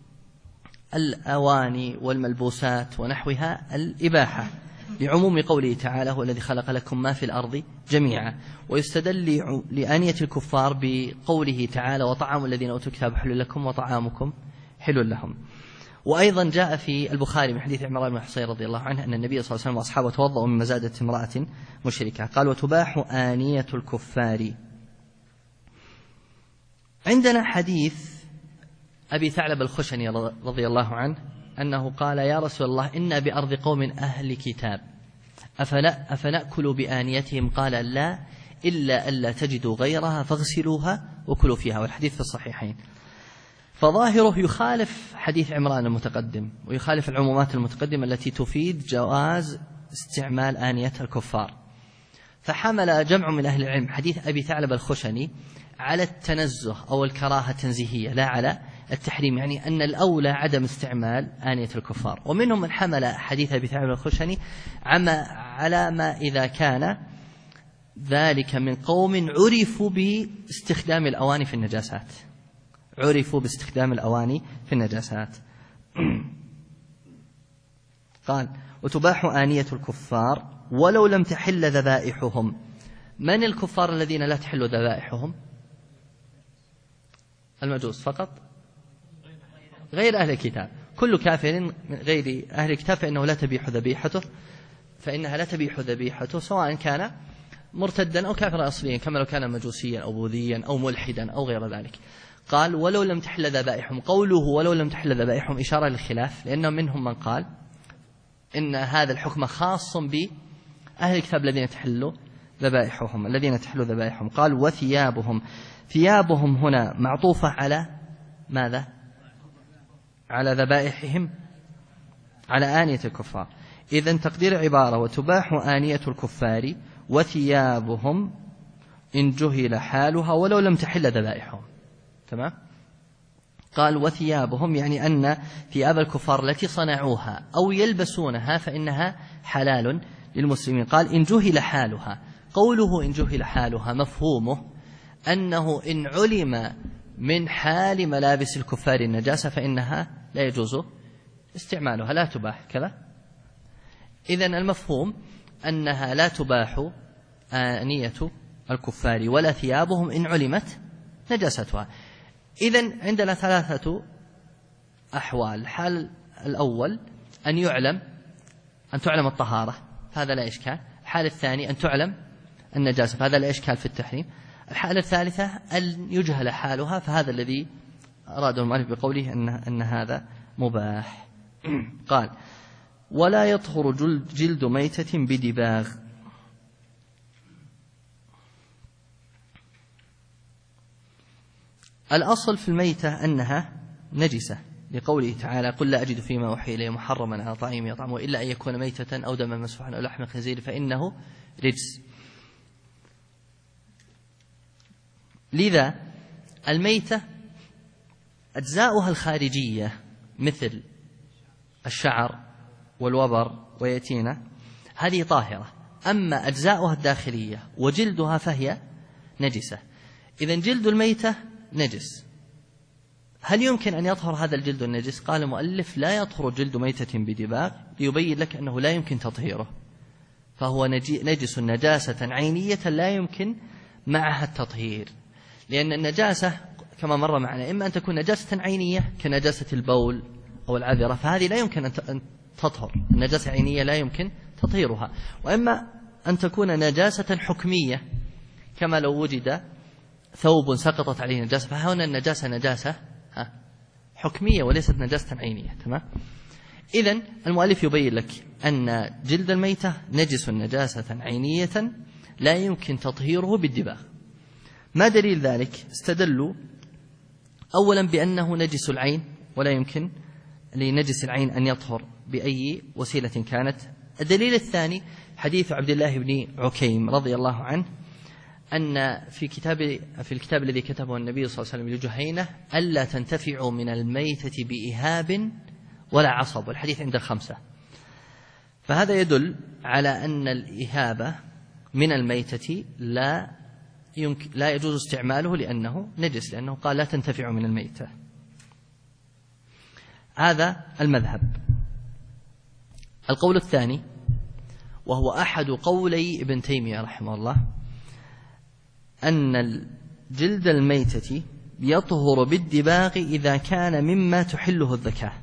الأواني والملبوسات ونحوها الإباحة، لعموم قوله تعالى: هو الذي خلق لكم ما في الأرض جميعا. ويستدل لآنية الكفار بقوله تعالى: وطعام الذين أوتوا الكتاب حل لكم وطعامكم حل لهم. وأيضا جاء في البخاري من حديث عمران بن حصين رضي الله عنه أن النبي صلى الله عليه وسلم وأصحابه توضأوا من مزادة امرأة مشركة. قال: وتباح آنية الكفار. عندنا حديث أبي ثعلب الخشني رضي الله عنه أنه قال: يا رسول الله، إنا بأرض قوم أهل كتاب أفنأكل بآنيتهم؟ قال: لا، إلا ألا تجدوا غيرها فاغسلوها وكلوا فيها. والحديث في الصحيحين. فظاهره يخالف حديث عمران المتقدم، ويخالف العمومات المتقدمة التي تفيد جواز استعمال آنية الكفار. فحمل جمع من أهل العلم حديث أبي ثعلب الخشني على التنزه أو الكراهة التنزيهية، لا على التحريم، يعني أن الأولى عدم استعمال آنية الكفار. ومنهم من حمل حديث أبي ثعلب الخشني على ما إذا كان ذلك من قوم عرفوا باستخدام الأواني في النجاسات. قال: وتباح آنية الكفار ولو لم تحل ذبائحهم. من الكفار الذين لا تحل ذبائحهم؟ المجوس فقط، غير أهل الكتاب. كل كافر من غير أهل الكتاب فإنها لا تبيح ذبيحته سواء كان مرتدا أو كافرا أصليا، كما لو كان مجوسيا أو بوذيا أو ملحدا أو غير ذلك. قال: ولو لم تحل ذبائحهم. قوله ولو لم تحل ذبائحهم إشارة للخلاف، لأنه منهم من قال إن هذا الحكم خاص بأهل الكتاب الذين تحل ذبائحهم. قال: وثيابهم. ثيابهم هنا معطوفة على ماذا؟ على ذبائحهم، على آنية الكفار. إذن تقدير عبارة: وتباح آنية الكفار وثيابهم إن جهل حالها ولو لم تحل ذبائحهم. تمام؟ قال: وثيابهم، يعني أن ثياب الكفار التي صنعوها أو يلبسونها فإنها حلال للمسلمين. قال: إن جهل حالها. قوله إن جهل حالها مفهومه أنه إن علم من حال ملابس الكفار النجاسة فإنها لا يجوز استعمالها، لا تباح كذا. إذن المفهوم أنها لا تباح آنية الكفار ولا ثيابهم إن علمت نجاستها. إذن عندنا ثلاثة أحوال. الحال الأول أن تعلم الطهارة، هذا لا إشكال. الحال الثاني أن تعلم النجاسة، فهذا لا إشكال في التحريم. الحالة الثالثة أن يجهل حالها، فهذا الذي أراده المؤلف بقوله أن هذا مباح. قال: ولا يطهر جلد ميتة بدباغ. الأصل في الميتة أنها نجسة، لقوله تعالى: قل لا أجد فيما أوحي إلي محرما على طعام يطعمه إلا أن يكون ميتة أو دما مسفوحا أو لحم خنزير فإنه رجس. لذا الميتة أجزاؤها الخارجية مثل الشعر والوبر ويتينة هذه طاهرة، أما أجزاؤها الداخلية وجلدها فهي نجسة. إذن جلد الميتة نجس. هل يمكن أن يطهر هذا الجلد النجس؟ قال المؤلف: لا يطهر جلد ميتة بدباغ، ليبين لك أنه لا يمكن تطهيره، فهو نجس نجاسة عينية لا يمكن معها التطهير. لأن النجاسة كما مر معنا إما أن تكون نجاسة عينية كنجاسة البول أو العذرة، فهذه لا يمكن أن تطهر، النجاسة عينية لا يمكن تطهيرها. وإما أن تكون نجاسة حكمية كما لو وجد ثوب سقطت عليه نجاسة، فهنا النجاسة نجاسة حكمية وليست نجاسة عينية. تمام؟ إذن المؤلف يبين لك أن جلد الميتة نجس نجاسة عينية لا يمكن تطهيره بالدباغ. ما دليل ذلك؟ استدلوا أولا بأنه نجس العين ولا يمكن لنجس العين أن يطهر بأي وسيلة كانت. الدليل الثاني حديث عبد الله بن عكيم رضي الله عنه أن في الكتاب الذي كتبه النبي صلى الله عليه وسلم لجهينة ألا تنتفعوا من الميتة بإهاب ولا عصب، والحديث عند الخمسة. فهذا يدل على أن الإهابة من الميتة لا يجوز استعماله لأنه نجس، لأنه قال لا تنتفع من الميتة. هذا المذهب. القول الثاني وهو أحد قولي ابن تيمية رحمه الله أن جلد الميتة يطهر بالدباغ إذا كان مما تحله الذكاة،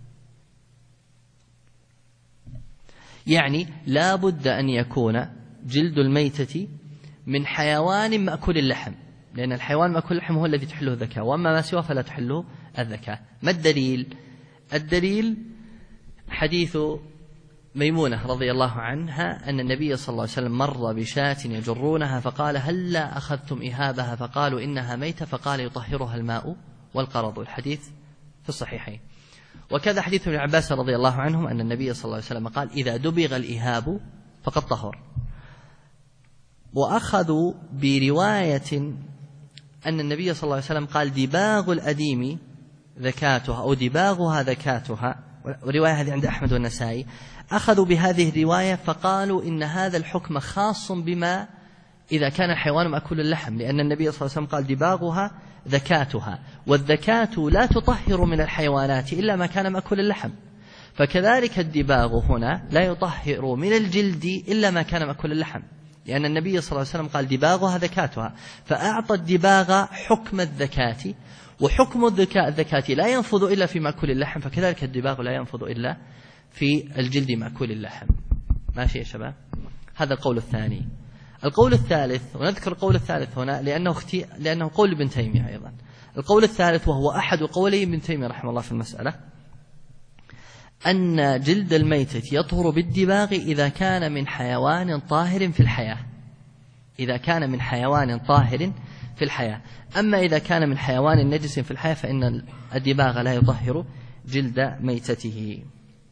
يعني لا بد أن يكون جلد الميتة من حيوان مأكول اللحم، لأن الحيوان مأكول اللحم هو الذي تحله الذكاة، وأما ما سواه فلا تحله الذكاة. ما الدليل؟ الدليل حديث ميمونة رضي الله عنها أن النبي صلى الله عليه وسلم مر بشاة يجرونها فقال هلا أخذتم إهابها؟ فقالوا إنها ميتة، فقال يطهرها الماء والقرض. الحديث في الصحيحين. وكذا حديث ابن عباس رضي الله عنهم أن النبي صلى الله عليه وسلم قال إذا دبغ الإهاب فقد طهر. وأخذوا برواية أن النبي صلى الله عليه وسلم قال دباغ الأديم ذكاتها أو دباغها ذكاتها، ورواية هذه عند أحمد والنسائي. أخذوا بهذه الرواية فقالوا إن هذا الحكم خاص بما إذا كان الحيوان مأكول اللحم، لأن النبي صلى الله عليه وسلم قال دباغها ذكاتها، والذكاة لا تطهر من الحيوانات إلا ما كان مأكول اللحم، فكذلك الدباغ هنا لا يطهر من الجلد إلا ما كان مأكول اللحم، لأن النبي صلى الله عليه وسلم قال دباغها ذكاتها، فأعطى الدباغ حكم الذكاة، وحكم الذكاة لا ينفذ إلا في مأكول اللحم، فكذلك الدباغ لا ينفذ إلا في الجلد مأكول اللحم. ماشي يا شباب؟ هذا القول الثاني. القول الثالث، ونذكر القول الثالث هنا لأنه قول ابن تيمية أيضا. القول الثالث وهو أحد قولي ابن تيمية رحمه الله في المسألة أن جلد الميتة يطهر بالدباغ إذا كان من حيوان طاهر في الحياة، إذا كان من حيوان طاهر في الحياة. أما إذا كان من حيوان نجس في الحياة فإن الدباغ لا يطهر جلد ميتته.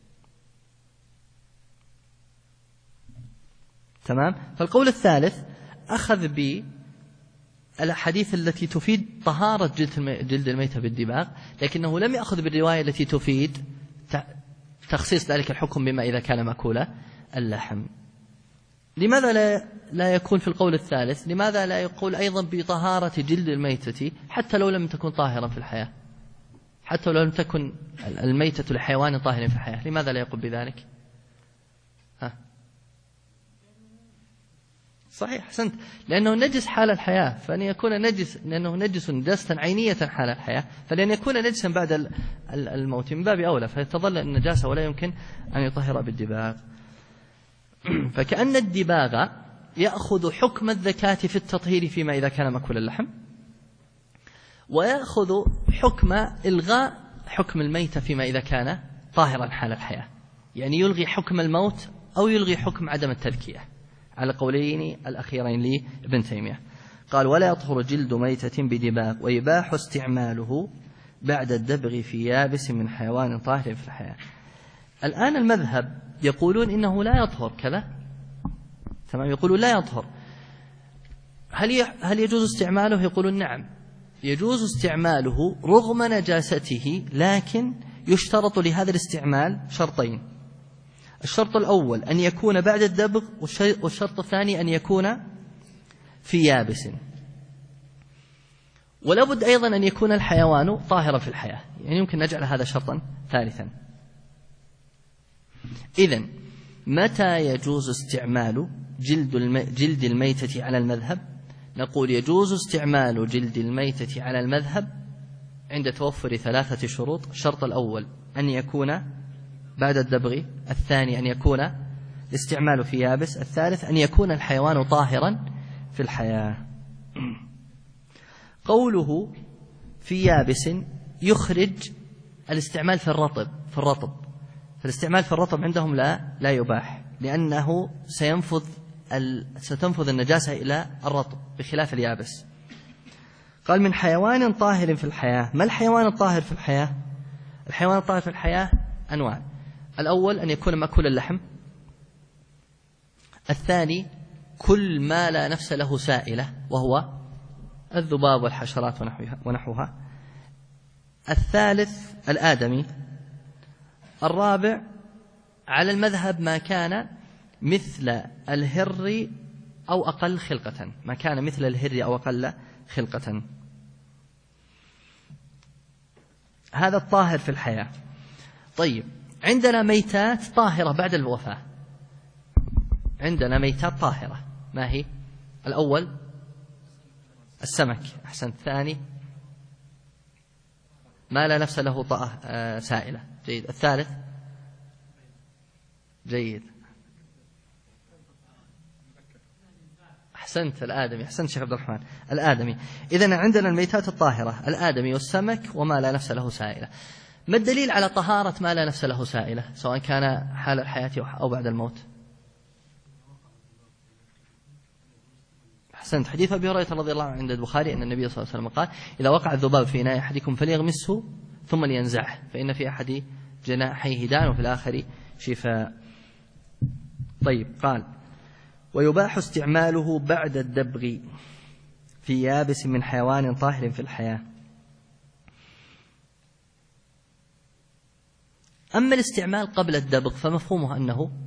تمام؟ فالقول الثالث أخذ بالحديث التي تفيد طهارة جلد الميتة بالدباغ، لكنه لم يأخذ بالرواية التي تفيد تخصيص ذلك الحكم بما إذا كان مأكول اللحم. لماذا لا يكون في القول الثالث؟ لماذا لا يقول أيضا بطهارة جلد الميتة حتى لو لم تكن طاهرا في الحياة، حتى لو لم تكن الميتة لحيوان طاهر في الحياة؟ لماذا لا يقول بذلك؟ صحيح، أحسنت، لأنه نجس حال الحياة، فأن يكون نجس لأنه نجس نجاسة عينية حال الحياة، فلأن يكون نجسا بعد الموت من باب أولى، فتظل النجاسة ولا يمكن أن يطهر بالدباغ. فكأن الدباغ يأخذ حكم الذكاة في التطهير فيما إذا كان مأكول اللحم، ويأخذ حكم إلغاء حكم الميتة فيما إذا كان طاهرا حال الحياة، يعني يلغي حكم الموت أو يلغي حكم عدم التذكية، على قولين الأخيرين لابن تيمية. قال ولا يطهر جلد ميتة بدباغ ويباح استعماله بعد الدبغ في يابس من حيوان طاهر في الحياة. الآن المذهب يقولون إنه لا يطهر كذا، تمام، يقولون لا يطهر. هل يجوز استعماله؟ يقولون نعم يجوز استعماله رغم نجاسته، لكن يشترط لهذا الاستعمال شرطين. الشرط الأول أن يكون بعد الدبغ، والشرط الثاني أن يكون في يابس، ولابد أيضا أن يكون الحيوان طاهرا في الحياة، يعني يمكن نجعل هذا شرطا ثالثا. إذن متى يجوز استعمال جلد الميتة على المذهب؟ نقول يجوز استعمال جلد الميتة على المذهب عند توفر 3 شروط. الشرط الأول أن يكون بعد الدبغ، الثاني أن يكون الاستعمال في يابس، الثالث أن يكون الحيوان طاهرا في الحياة. قوله في يابس يخرج الاستعمال في الرطب، فالاستعمال في الرطب عندهم لا يباح، لأنه ستنفذ النجاسة إلى الرطب بخلاف اليابس. قال من حيوان طاهر في الحياة. ما الحيوان الطاهر في الحياة؟ الحيوان الطاهر في الحياة أنواع. الأول أن يكون مأكول اللحم. الثاني كل ما لا نفس له سائلة وهو الذباب والحشرات ونحوها. الثالث الآدمي. الرابع على المذهب ما كان مثل الهر أو أقل خلقة، ما كان مثل الهر أو أقل خلقة. هذا الطاهر في الحياة. طيب عندنا ميتات طاهرة بعد الوفاة. عندنا ميتات طاهرة، ما هي؟ الأول السمك، أحسن. الثاني ما لا نفس له سائلة، جيد. الثالث جيد، أحسنت. الآدمي، أحسنت شيخ عبد الرحمن، الآدمي. إذن عندنا الميتات الطاهرة الآدمي والسمك وما لا نفس له سائلة. ما الدليل على طهارة ما لا نفس له سائلة سواء كان حال الحياة أو بعد الموت؟ أحسنت. حديث أبي هريرة رضي الله عنه عند البخاري أن النبي صلى الله عليه وسلم قال: إذا وقع الذباب في إناء أحدكم فليغمسه ثم لينزعه فإن في أحد جناحيه داء وفي الآخر شفاء. طيب، قال: ويباح استعماله بعد الدبغ في يابس من حيوان طاهر في الحياة. أما الاستعمال قبل الدبغ فمفهومه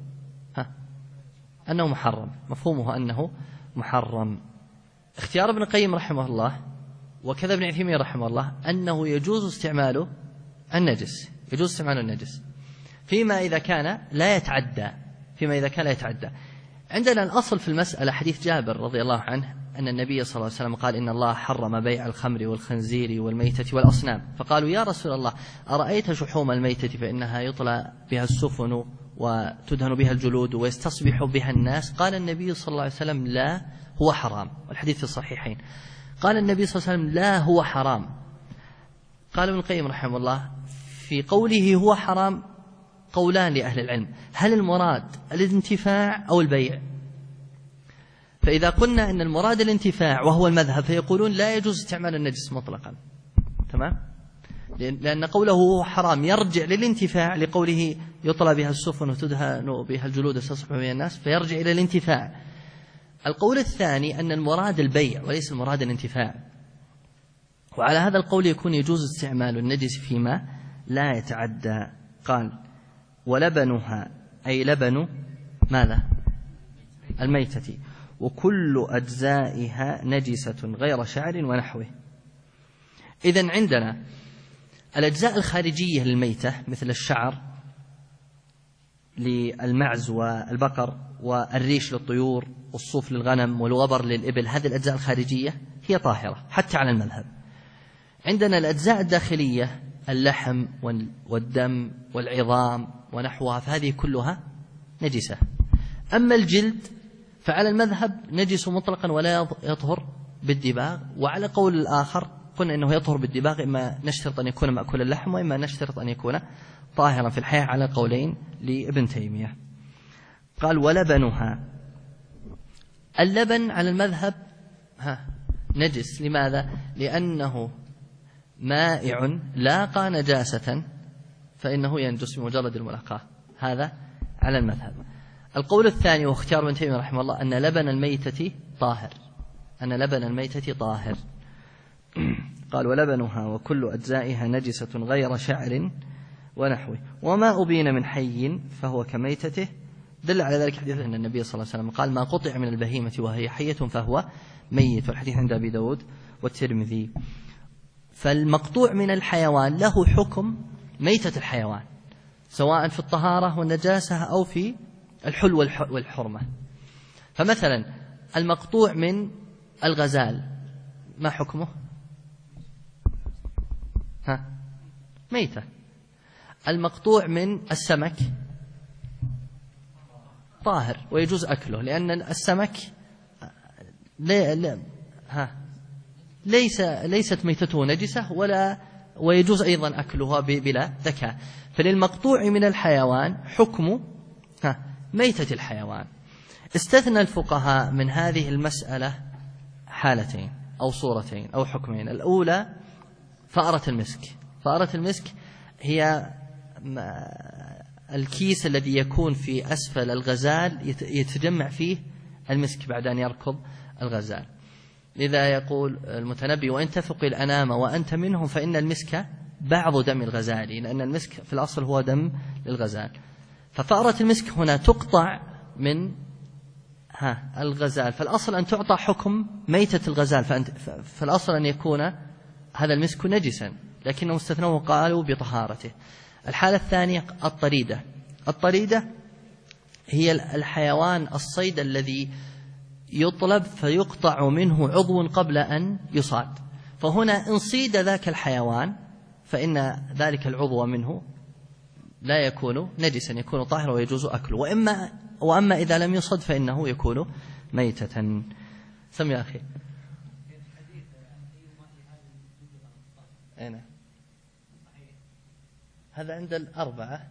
أنه محرم، مفهومه أنه محرم. اختيار ابن القيم رحمه الله وكذا ابن عثيمين رحمه الله أنه يجوز استعمال النجس، يجوز استعمال النجس فيما إذا كان لا يتعدى. عندنا الأصل في المسألة حديث جابر رضي الله عنه أن النبي صلى الله عليه وسلم قال: إن الله حرم بيع الخمر والخنزير والميتة والأصنام. فقالوا: يا رسول الله، أرأيت شحوم الميتة فإنها يطلى بها السفن وتدهن بها الجلود ويستصبح بها الناس. قال النبي صلى الله عليه وسلم: لا، هو حرام. والحديث في الصحيحين. قال النبي صلى الله عليه وسلم: لا، هو حرام. قال ابن القيم رحمه الله: في قوله هو حرام قولان لأهل العلم، هل المراد الانتفاع أو البيع؟ فإذا قلنا أن المراد الانتفاع وهو المذهب فيقولون لا يجوز استعمال النجس مطلقا، تمام؟ لأن قوله هو حرام يرجع للانتفاع، لقوله يطلى بها السفن وتدهن بها الجلود وتصبح بها الناس، فيرجع إلى الانتفاع. القول الثاني أن المراد البيع وليس المراد الانتفاع، وعلى هذا القول يكون يجوز استعمال النجس فيما لا يتعدى. قال: ولبنها، أي لبن ماذا؟ الميتة، وكل أجزائها نجسة غير شعر ونحوه. إذن عندنا الأجزاء الخارجية للميتة مثل الشعر للمعز والبقر والريش للطيور والصوف للغنم والوبر للإبل، هذه الأجزاء الخارجية هي طاهرة حتى على المذهب. عندنا الأجزاء الداخلية اللحم والدم والعظام ونحوها، فهذه كلها نجسة. أما الجلد فعلى المذهب نجس مطلقا ولا يطهر بالدباغ، وعلى قول الآخر قلنا إنه يطهر بالدباغ، إما نشترط أن يكون مأكول اللحم وإما نشترط أن يكون طاهرا في الحياة، على قولين لابن تيمية. قال: ولبنها، اللبن على المذهب نجس. لماذا؟ لأنه مائع لاقى نجاسة فإنه ينجس بمجرد الملاقاة، هذا على المذهب. القول الثاني واختيار ابن تيمية رحمه الله أن لبن الميتة طاهر، أن لبن الميتة طاهر. قال: ولبنها وكل أجزائها نجسة غير شعر ونحوه، وما أبين من حي فهو كميتته. دل على ذلك حديث أن النبي صلى الله عليه وسلم قال: ما قطع من البهيمة وهي حية فهو ميت، والحديث عند أبي داود والترمذي. فالمقطوع من الحيوان له حكم ميتة الحيوان، سواء في الطهارة والنجاسة أو في الحل والحرمة. فمثلا المقطوع من الغزال ما حكمه؟ ميتة. المقطوع من السمك طاهر ويجوز أكله، لأن السمك ليست ميتته نجسة ويجوز أيضا أكلها بلا ذكاء. فللمقطوع من الحيوان حكم ميتة الحيوان. استثنى الفقهاء من هذه المسألة حالتين. أو صورتين أو حكمين. الأولى فأرة المسك. فأرة المسك هي الكيس الذي يكون في أسفل الغزال يتجمع فيه المسك بعد أن يركض الغزال. لذا يقول المتنبي: وإن تثق الأنام وأنت منهم فإن المسك بعض دم الغزال، لأن المسك في الأصل هو دم للغزال. ففأرة المسك هنا تقطع من الغزال، فالأصل أن تعطى حكم ميتة الغزال، فالأصل أن يكون هذا المسك نجسا، لكنهم استثنوه قالوا بطهارته. الحالة الثانية الطريدة. الطريدة هي الحيوان الصيد الذي يطلب فيقطع منه عضو قبل أن يصاد، فهنا إن صيد ذاك الحيوان فإن ذلك العضو منه لا يكون نجسا، يكون طاهرا ويجوز أكله. وأما إذا لم يصد فإنه يكون ميتة. سم يا أخي. أين هذا؟ عند الأربعة.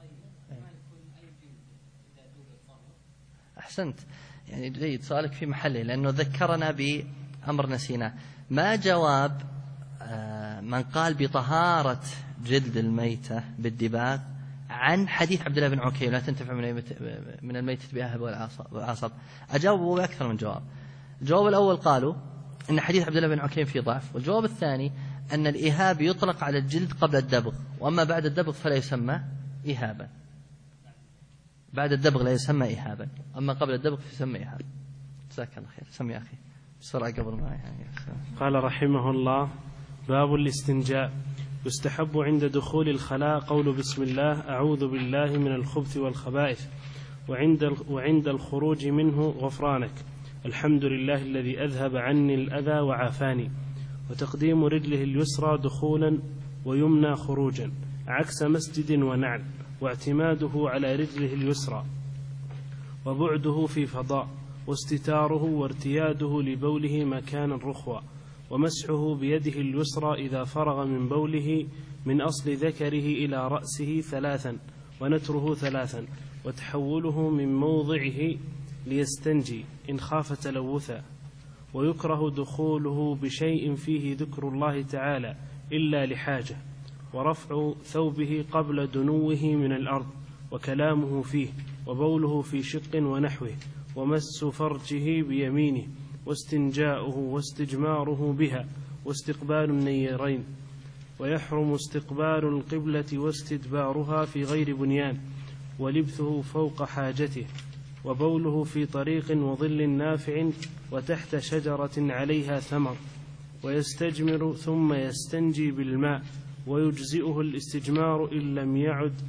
أحسنت، يعني جيد سؤالك في محله، لأنه ذكرنا بأمر نسيناه. ما جواب من قال بطهارة جلد الميتة بالدباغ عن حديث عبد الله بن عكيم لا تنتفع من الميتة بأهب والعصب؟ أجابوا بأكثر من جواب. الجواب الأول قالوا إن حديث عبد الله بن عكيم فيه ضعف، والجواب الثاني أن الإهاب يطلق على الجلد قبل الدبغ، وأما بعد الدبغ فلا يسمى إهابا. بعد الدبغ لا يسمى إهابا، أما قبل الدبغ فيسمى إهابا. جزاك الله خير. سم يا أخي بسرعة قبل ما يعني. قال رحمه الله: باب الاستنجاء. يستحب عند دخول الخلاء قول بسم الله أعوذ بالله من الخبث والخبائث، وعند الخروج منه غفرانك الحمد لله الذي أذهب عني الأذى وعافاني، وتقديم رجله اليسرى دخولا ويمنى خروجا عكس مسجد ونعل، واعتماده على رجله اليسرى، وبعده في فضاء، واستتاره وارتياده لبوله مكان رخوة، ومسحه بيده اليسرى إذا فرغ من بوله من أصل ذكره إلى رأسه 3، ونتره 3، وتحوله من موضعه ليستنجي إن خاف تلوثا. ويكره دخوله بشيء فيه ذكر الله تعالى إلا لحاجة، ورفع ثوبه قبل دنوه من الأرض، وكلامه فيه، وبوله في شق ونحوه، ومس فرجه بيمينه، واستنجاؤه واستجماره بها، واستقبال النيرين. ويحرم استقبال القبلة واستدبارها في غير بنيان، ولبثه فوق حاجته، وبوله في طريق وظل نافع وتحت شجرة عليها ثمر. ويستجمر ثم يستنجي بالماء، ويجزئه الاستجمار إن لم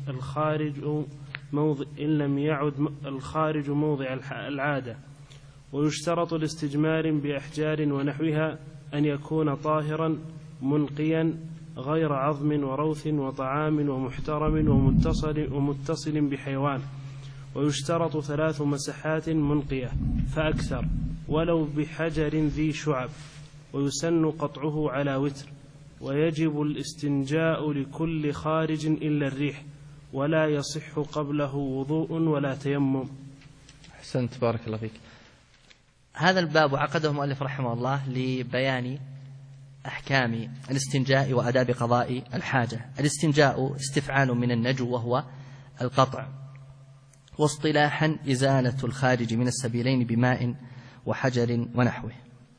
يعد الخارج موضع العادة. ويشترط الاستجمار بأحجار ونحوها أن يكون طاهرا منقيا غير عظم وروث وطعام ومحترم ومتصل بحيوان. ويشترط 3 مسحات منقية فأكثر ولو بحجر ذي شعب، ويسن قطعه على وتر. ويجب الاستنجاء لكل خارج إلا الريح، ولا يصح قبله وضوء ولا تيمم. أحسنت بارك الله فيك. هذا الباب عقده المؤلف رحمه الله لبيان أحكام الاستنجاء وآداب قضاء الحاجة. الاستنجاء استفعال من النجو وهو القطع، واصطلاحا إزالة الخارج من السبيلين بماء وحجر ونحوه.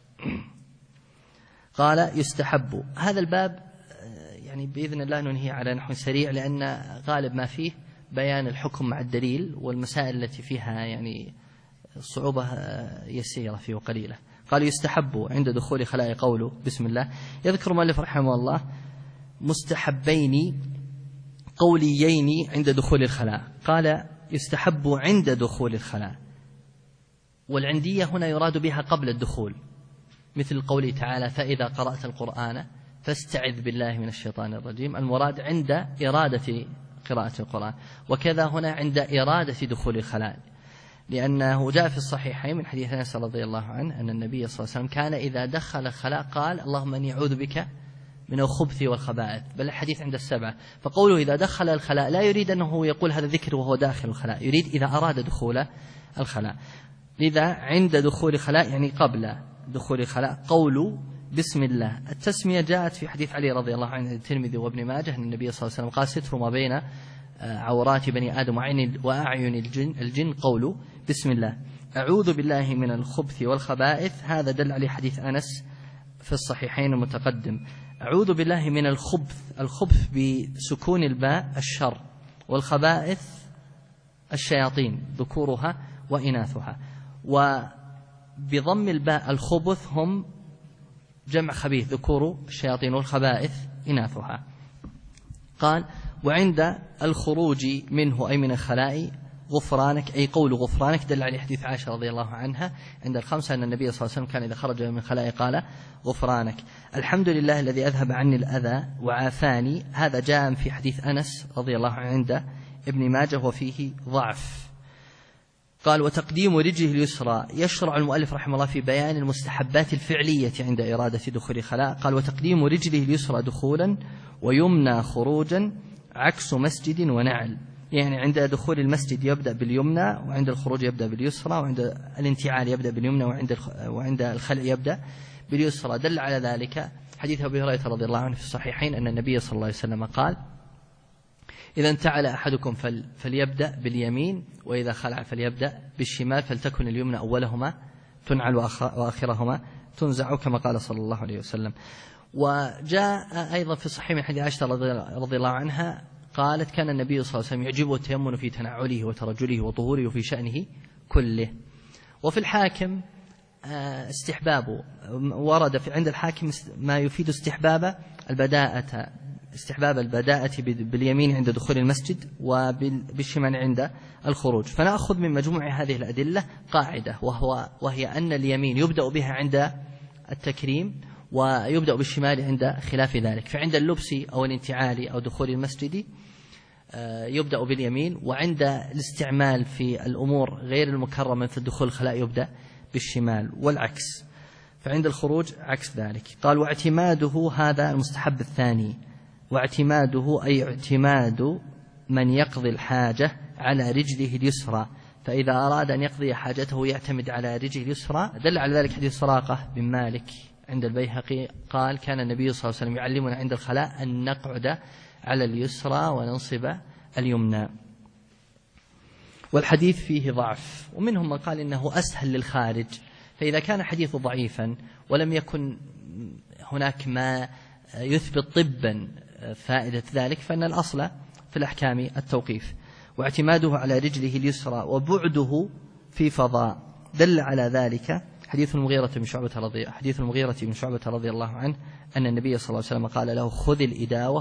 قال يستحب. هذا الباب يعني بإذن الله ننهي على نحو سريع، لأن غالب ما فيه بيان الحكم مع الدليل، والمسائل التي فيها يعني الصعوبة يسيرة فيه وقليلة. قال يستحب عند دخول خلاء قوله بسم الله. يذكر مؤلف رحمه الله مستحبين قوليين عند دخول الخلاء. قال يستحب عند دخول الخلاء، والعندية هنا يراد بها قبل الدخول، مثل قوله تعالى فإذا قرأت القرآن فاستعذ بالله من الشيطان الرجيم. المراد عند إرادة قراءة القرآن، وكذا هنا عند إرادة دخول الخلاء، لأنه جاء في الصحيحين من حديث أنس رضي الله عنه أن النبي صلى الله عليه وسلم كان إذا دخل الخلاء قال اللهم إني أعوذ بك من الخبث والخبائث، بل الحديث عند 7. فقوله إذا دخل الخلاء لا يريد أنه يقول هذا ذكر وهو داخل الخلاء، يريد إذا أراد دخول الخلاء. لذا عند دخول الخلاء يعني قبل دخول الخلاء قول بسم الله. التسمية جاءت في حديث علي رضي الله عنه الترمذي وابن ماجه أن النبي صلى الله عليه وسلم قال ستر ما بين عورات بني آدم وأعين الجن قوله بسم الله. أعوذ بالله من الخبث والخبائث، هذا دل عليه حديث أنس في الصحيحين المتقدم. أعوذ بالله من الخبث بسكون الباء الشر، والخبائث الشياطين ذكورها وإناثها، وبضم الباء الخبث هم جمع خبيث ذكور الشياطين، والخبائث إناثها. قال وعند الخروج منه أي من الخلاء غفرانك، أي قول غفرانك، دل عليه حديث عائشة رضي الله عنها عند الخمسة أن النبي صلى الله عليه وسلم كان إذا خرج من الخلاء قال غفرانك. الحمد لله الذي أذهب عني الأذى وعافاني، هذا جاء في حديث أنس رضي الله عنه عند ابن ماجه وفيه ضعف. قال وتقديم رجله اليسرى، يشرع المؤلف رحمه الله في بيان المستحبات الفعلية عند إرادة دخول خلاء. قال وتقديم رجله اليسرى دخولا ويمنى خروجا عكس مسجد ونعل، يعني عند دخول المسجد يبدأ باليمنى، وعند الخروج يبدأ باليسرى، وعند الانتعال يبدأ باليمنى، وعند الخلع يبدأ باليسرى. دل على ذلك حديث أبي هريرة رضي الله عنه في الصحيحين أن النبي صلى الله عليه وسلم قال إذا انتعل أحدكم فليبدأ باليمين، وإذا خلع فليبدأ بالشمال، فلتكن اليمنى أولهما تنعل وآخرهما تنزع، كما قال صلى الله عليه وسلم. وجاء أيضا في الصحيح من حديث عائشة رضي الله عنها قالت كان النبي صلى الله عليه وسلم يعجبه التيمم في تنعله وترجله وطهوره وفي شأنه كله. وفي الحاكم استحبابه ورد عند الحاكم ما يفيد استحباب البداءة باليمين عند دخول المسجد وبالشمال عند الخروج. فنأخذ من مجموع هذه الأدلة قاعدة، وهي أن اليمين يبدأ بها عند التكريم، ويبدأ بالشمال عند خلاف ذلك. فعند اللبس أو الانتعال أو دخول المسجد يبدأ باليمين، وعند الاستعمال في الأمور غير المكرمة في الدخول الخلاء يبدأ بالشمال، والعكس. فعند الخروج عكس ذلك. قال واعتماده، هذا المستحب الثاني، واعتماده أي اعتماد من يقضي الحاجة على رجله اليسرى، فإذا أراد أن يقضي حاجته يعتمد على رجله اليسرى. دل على ذلك حديث سراقة بن مالك عند البيهقي قال كان النبي صلى الله عليه وسلم يعلمنا عند الخلاء أن نقعد على اليسرى وننصب اليمنى. والحديث فيه ضعف، ومنهم من قال إنه أسهل للخارج. فإذا كان حديث ضعيفا ولم يكن هناك ما يثبت طبا فائدة ذلك، فإن الأصل في الأحكام التوقيف. واعتماده على رجله اليسرى وبعده في فضاء، دل على ذلك حديث المغيرة بن شعبة رضي الله عنه أن النبي صلى الله عليه وسلم قال له خذ الإداوة،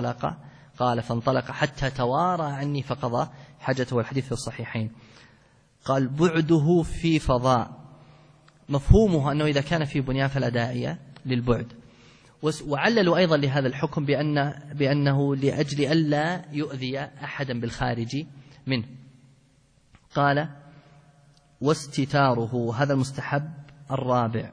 فانطلق حتى توارى عني فقضى حاجته، والحديث في الصحيحين. قال بعده في فضاء، مفهومه أنه إذا كان في بنيان فلا داعي للبعد. وعللوا أيضا لهذا الحكم بأنه لأجل ألا يؤذي أحدا بالخارج منه. قال واستتاره، هذا المستحب الرابع،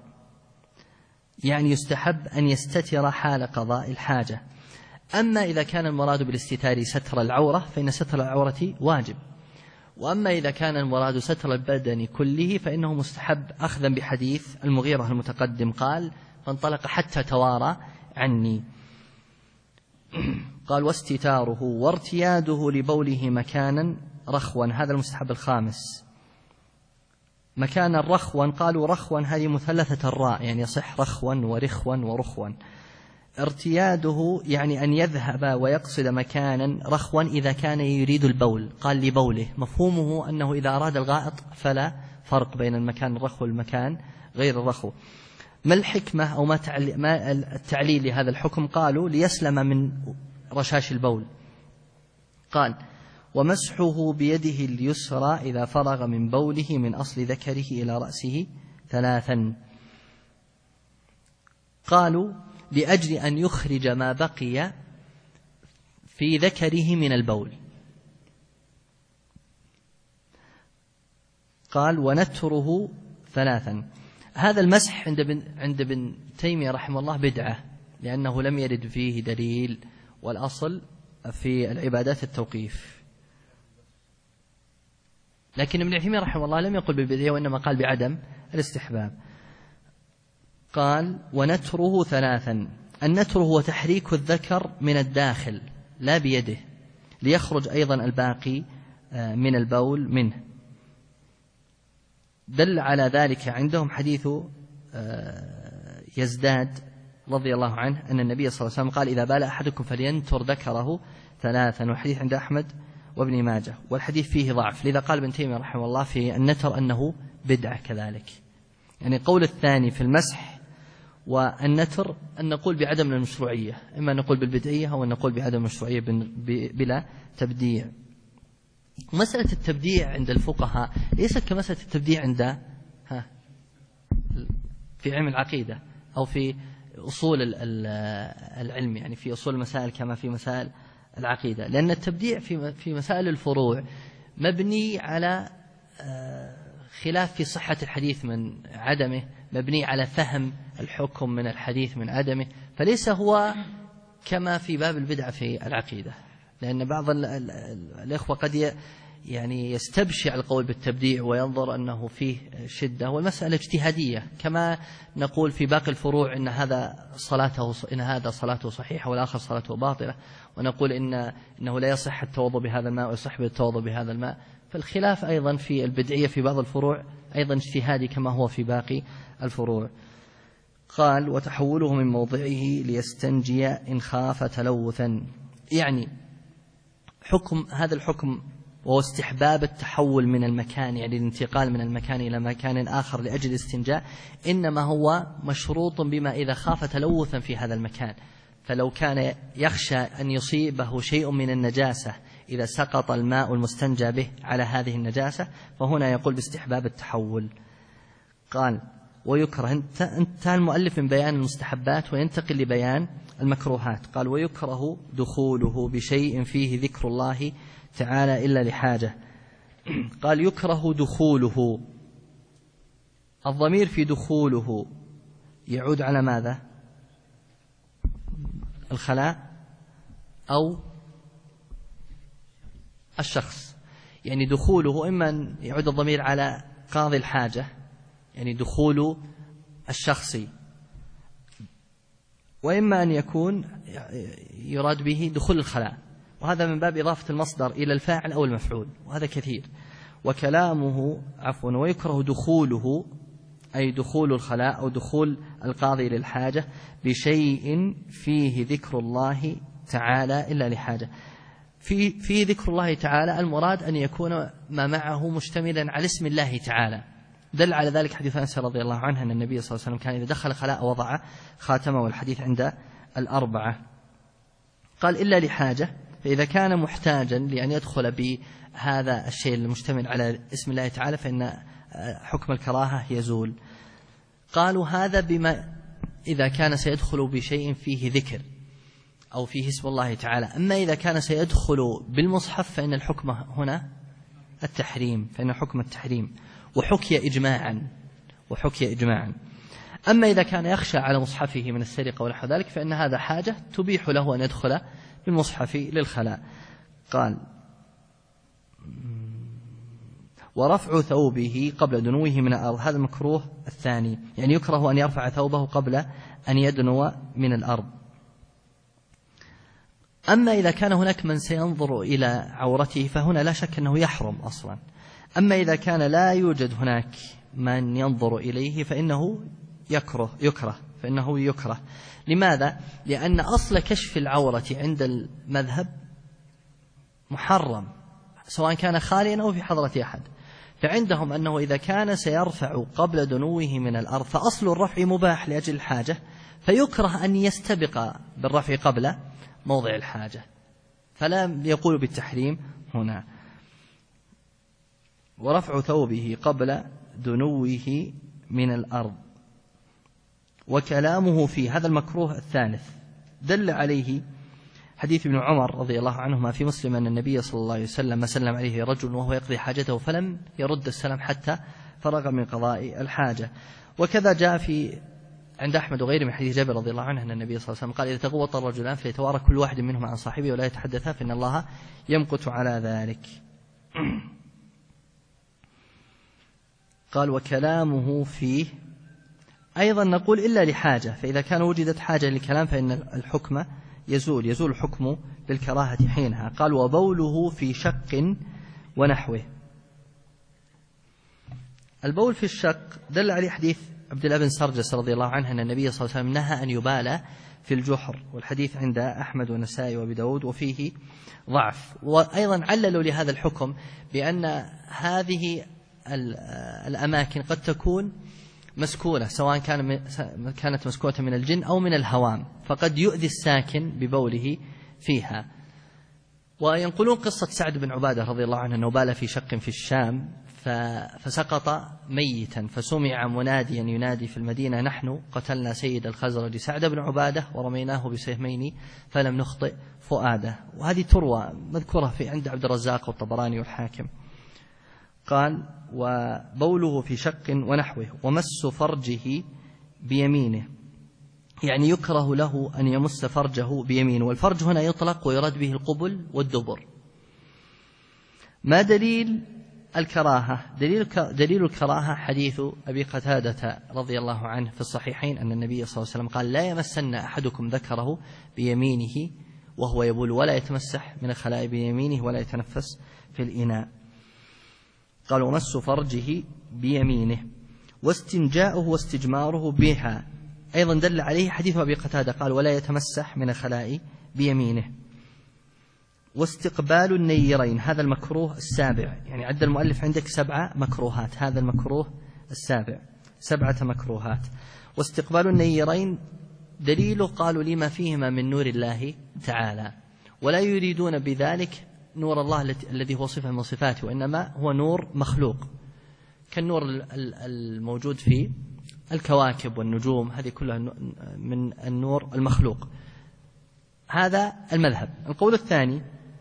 يعني يستحب أن يستتر حال قضاء الحاجة. أما إذا كان المراد بالاستتار ستر العورة فإن ستر العورة واجب، وأما إذا كان المراد ستر البدن كله فإنه مستحب، أخذا بحديث المغيرة المتقدم قال فانطلق حتى توارى عني. قال واستتاره وارتياده لبوله مكانا رخوا، هذا المستحب الخامس. مكانا رخوا، قالوا رخوا هذه مثلثة الراء، يعني يصح رخوا ورخوا ورخوا. ارتياده يعني أن يذهب ويقصد مكانا رخوا إذا كان يريد البول، قال لبوله، مفهومه أنه إذا أراد الغائط فلا فرق بين المكان الرخو والمكان غير الرخو. ما الحكمة أو ما التعليل لهذا الحكم؟ قالوا ليسلم من رشاش البول. قال ومسحه بيده اليسرى إذا فرغ من بوله من أصل ذكره إلى رأسه 3. قالوا لأجل أن يخرج ما بقي في ذكره من البول. قال ونتره 3. هذا المسح عند ابن تيمية رحمه الله بدعة، لأنه لم يرد فيه دليل، والأصل في العبادات التوقيف. لكن ابن تيمية رحمه الله لم يقل بالبدعة، وإنما قال بعدم الاستحباب. قال ونتره 3. النتر هو تحريك الذكر من الداخل لا بيده ليخرج أيضا الباقي من البول منه. دل على ذلك عندهم حديث يزداد رضي الله عنه أن النبي صلى الله عليه وسلم قال إذا بال أحدكم فلينتر ذكره 3، والحديث عند أحمد وابن ماجه، والحديث فيه ضعف، لذا قال ابن تيمية رحمه الله في النتر أنه بدعة كذلك. يعني قول الثاني في المسح والنتر أن نقول بعدم المشروعية، إما أن نقول بالبدعية أو أن نقول بعدم المشروعية بلا تبديع. مسألة التبديع عند الفقهاء ليست كمسألة التبديع عند في علم العقيدة أو في أصول العلم، يعني في أصول المسائل كما في مسائل العقيدة، لأن التبديع في مسائل الفروع مبني على خلاف في صحة الحديث من عدمه، مبني على فهم الحكم من الحديث من عدمه، فليس هو كما في باب البدعة في العقيدة. لأن بعض الإخوة قد يعني يستبشع القول بالتبديع وينظر أنه فيه شدة، والمسألة اجتهادية، كما نقول في باقي الفروع إن هذا صلاته صحيحة والآخر صلاته باطلة، ونقول إنه لا يصح التوضؤ بهذا الماء ويصح التوضؤ بهذا الماء. فالخلاف أيضا في البدعية في بعض الفروع أيضا اجتهادي كما هو في باقي الفروع. قال وتحوله من موضعه ليستنجي إن خاف تلوثا، يعني حكم هذا الحكم وهو استحباب التحول من المكان، يعني الانتقال من المكان إلى مكان آخر لأجل الاستنجاء، إنما هو مشروط بما إذا خاف تلوثا في هذا المكان. فلو كان يخشى أن يصيبه شيء من النجاسة إذا سقط الماء المستنجى به على هذه النجاسة، فهنا يقول باستحباب التحول. قال ويكره، انتهى المؤلف من بيان المستحبات وينتقل لبيان المكروهات. قال ويكره دخوله بشيء فيه ذكر الله تعالى إلا لحاجة. قال يكره دخوله، الضمير في دخوله يعود على ماذا؟ الخلاء أو الشخص. يعني دخوله إما أن يعود الضمير على قاضي الحاجة، يعني دخول الشخص، وإما أن يكون يراد به دخول الخلاء، وهذا من باب إضافة المصدر إلى الفاعل أو المفعول، وهذا كثير. وكلامه ويكره دخوله أي دخول الخلاء أو دخول القاضي للحاجة بشيء فيه ذكر الله تعالى إلا لحاجة. في ذكر الله تعالى المراد أن يكون ما معه مشتملا على اسم الله تعالى. دل على ذلك حديث أنس رضي الله عنه أن النبي صلى الله عليه وسلم كان إذا دخل خلاء وضع خاتمه، والحديث عند الأربعة. قال إلا لحاجة، فإذا كان محتاجا لأن يدخل بهذا الشيء المشتمل على اسم الله تعالى فإن حكم الكراهة يزول. قالوا هذا بما إذا كان سيدخل بشيء فيه ذكر أو فيه اسم الله تعالى. أما إذا كان سيدخل بالمصحف فإن الحكم هنا التحريم، فإن حكم التحريم وحكي إجماعا. أما إذا كان يخشى على مصحفه من السرقة ونحو ذلك فإن هذا حاجة تبيح له أن يدخل بالمصحف للخلاء. قال ورفع ثوبه قبل دنوه من الأرض، هذا المكروه الثاني، يعني يكره أن يرفع ثوبه قبل أن يدنو من الأرض. أما إذا كان هناك من سينظر إلى عورته فهنا لا شك أنه يحرم أصلا. أما إذا كان لا يوجد هناك من ينظر إليه فإنه يكره. لماذا؟ لأن أصل كشف العورة عند المذهب محرم سواء كان خاليا أو في حضرة أحد، فعندهم أنه إذا كان سيرفع قبل دنوه من الأرض فأصل الرفع مباح لأجل الحاجة، فيكره أن يستبق بالرفع قبل موضع الحاجة، فلا يقول بالتحريم هنا. ورفع ثوبه قبل دنوه من الأرض. وكلامه في هذا المكروه الثالث دل عليه حديث ابن عمر رضي الله عنهما في مسلم أن النبي صلى الله عليه وسلم سلم عليه رجل وهو يقضي حاجته فلم يرد السلام حتى فرغ من قضاء الحاجة. وكذا جاء في عند أحمد وغيره من حديث جابر رضي الله عنه أن النبي صلى الله عليه وسلم قال إذا تغوط الرجلان فليتوارى كل واحد منهما عن صاحبه ولا يتحدثا فإن الله يمقت على ذلك. قال وكلامه فيه أيضا نقول إلا لحاجة، فإذا كان وجدت حاجة للكلام فإن الحكم يزول الحكم بالكراهة حينها. قال وبوله في شق ونحوه. البول في الشق دل عليه حديث عبد الله بن سرجس رضي الله عنه أن النبي صلى الله عليه وسلم نهى أن يبال في الجحر، والحديث عند أحمد والنسائي وأبي داود وفيه ضعف. وأيضا عللوا لهذا الحكم بأن هذه الأماكن قد تكون مسكونة، سواء كانت مسكونة من الجن أو من الهوام، فقد يؤذي الساكن ببوله فيها. وينقلون قصة سعد بن عبادة رضي الله عنه أنه بال في شق في الشام فسقط ميتا، فسمع مناديا ينادي في المدينة نحن قتلنا سيد الخزرج سعد بن عبادة ورميناه بسهمين فلم نخطئ فؤاده. وهذه تروى مذكورة في عند عبد الرزاق والطبراني والحاكم. قال وبوله في شق ونحوه ومس فرجه بيمينه، يعني يكره له أن يمس فرجه بيمينه، والفرج هنا يطلق ويراد به القبل والدبر. ما دليل الكراهة؟ دليل الكراهة حديث أبي قتادة رضي الله عنه في الصحيحين أن النبي صلى الله عليه وسلم قال لا يمسن أحدكم ذكره بيمينه وهو يبول ولا يتمسح من الخلاء بيمينه ولا يتنفس في الإناء. قال ومس فرجه بيمينه واستنجاؤه واستجماره بها، أيضا دل عليه حديث أبي قتادة قال ولا يتمسح من الخلاء بيمينه. واستقبال النيرين، هذا المكروه السابع، يعني عد المؤلف عندك 7 مكروهات، هذا المكروه السابع، 7 مكروهات. واستقبال النيرين دليله قالوا لما فيهما من نور الله تعالى، ولا يريدون بذلك نور الله الذي هو صفة من صفاته، وإنما هو نور مخلوق كالنور الموجود في الكواكب والنجوم، هذه كلها من النور المخلوق. هذا المذهب. القول الثاني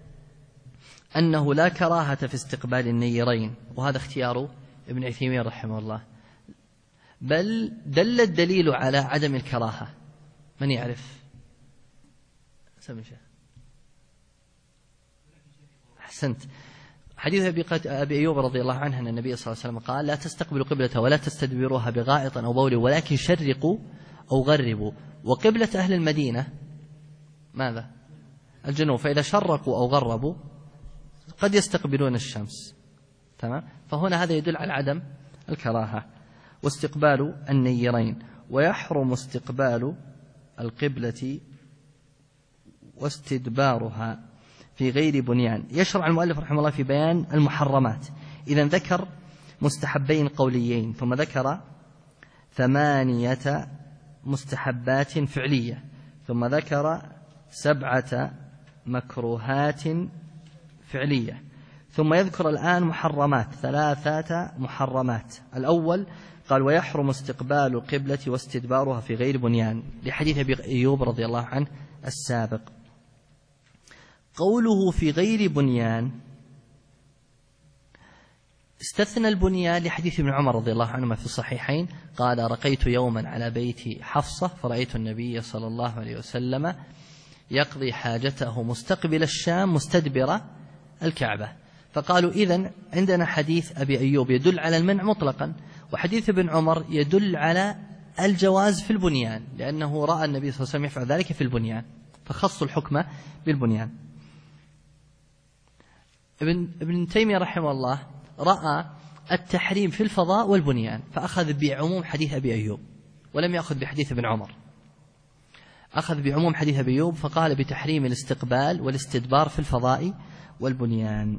أنه لا كراهة في استقبال النيرين، وهذا اختيار ابن عثيمين رحمه الله، بل دل الدليل على عدم الكراهة. من يعرف؟ سمي شيخ. أحسنت. حديث أبي أيوب رضي الله عنه أن النبي صلى الله عليه وسلم قال لا تستقبلوا قبلة ولا تستدبروها بغائط أو بول ولكن شرقوا أو غربوا، وقبلة أهل المدينة ماذا؟ الجنوب، فإذا شرقوا أو غربوا قد يستقبلون الشمس. تمام؟ فهنا هذا يدل على عدم الكراهة. واستقبال النيرين، ويحرم استقبال القبلة واستدبارها في غير بنيان. يشرع المؤلف رحمه الله في بيان المحرمات، إذا ذكر مستحبين قوليين ثم ذكر 8 مستحبات فعلية ثم ذكر 7 مكروهات فعلية، ثم يذكر الآن محرمات 3 محرمات. الأول قال ويحرم استقبال القبلة واستدبارها في غير بنيان، لحديث أبي أيوب رضي الله عنه السابق. قوله في غير بنيان استثنى البنيان لحديث ابن عمر رضي الله عنهما في الصحيحين قال رقيت يوما على بيت حفصة فرأيت النبي صلى الله عليه وسلم يقضي حاجته مستقبل الشام مستدبر الكعبة. فقالوا إذن عندنا حديث أبي أيوب يدل على المنع مطلقا، وحديث ابن عمر يدل على الجواز في البنيان، لأنه رأى النبي صلى الله عليه وسلم يفعل ذلك في البنيان فخصوا الحكم بالبنيان. ابن تيمية رحمه الله رأى التحريم في الفضاء والبنيان فأخذ بعموم حديث أبي أيوب ولم يأخذ بحديث ابن عمر، أخذ بعموم حديث أبي أيوب فقال بتحريم الاستقبال والاستدبار في الفضاء والبنيان.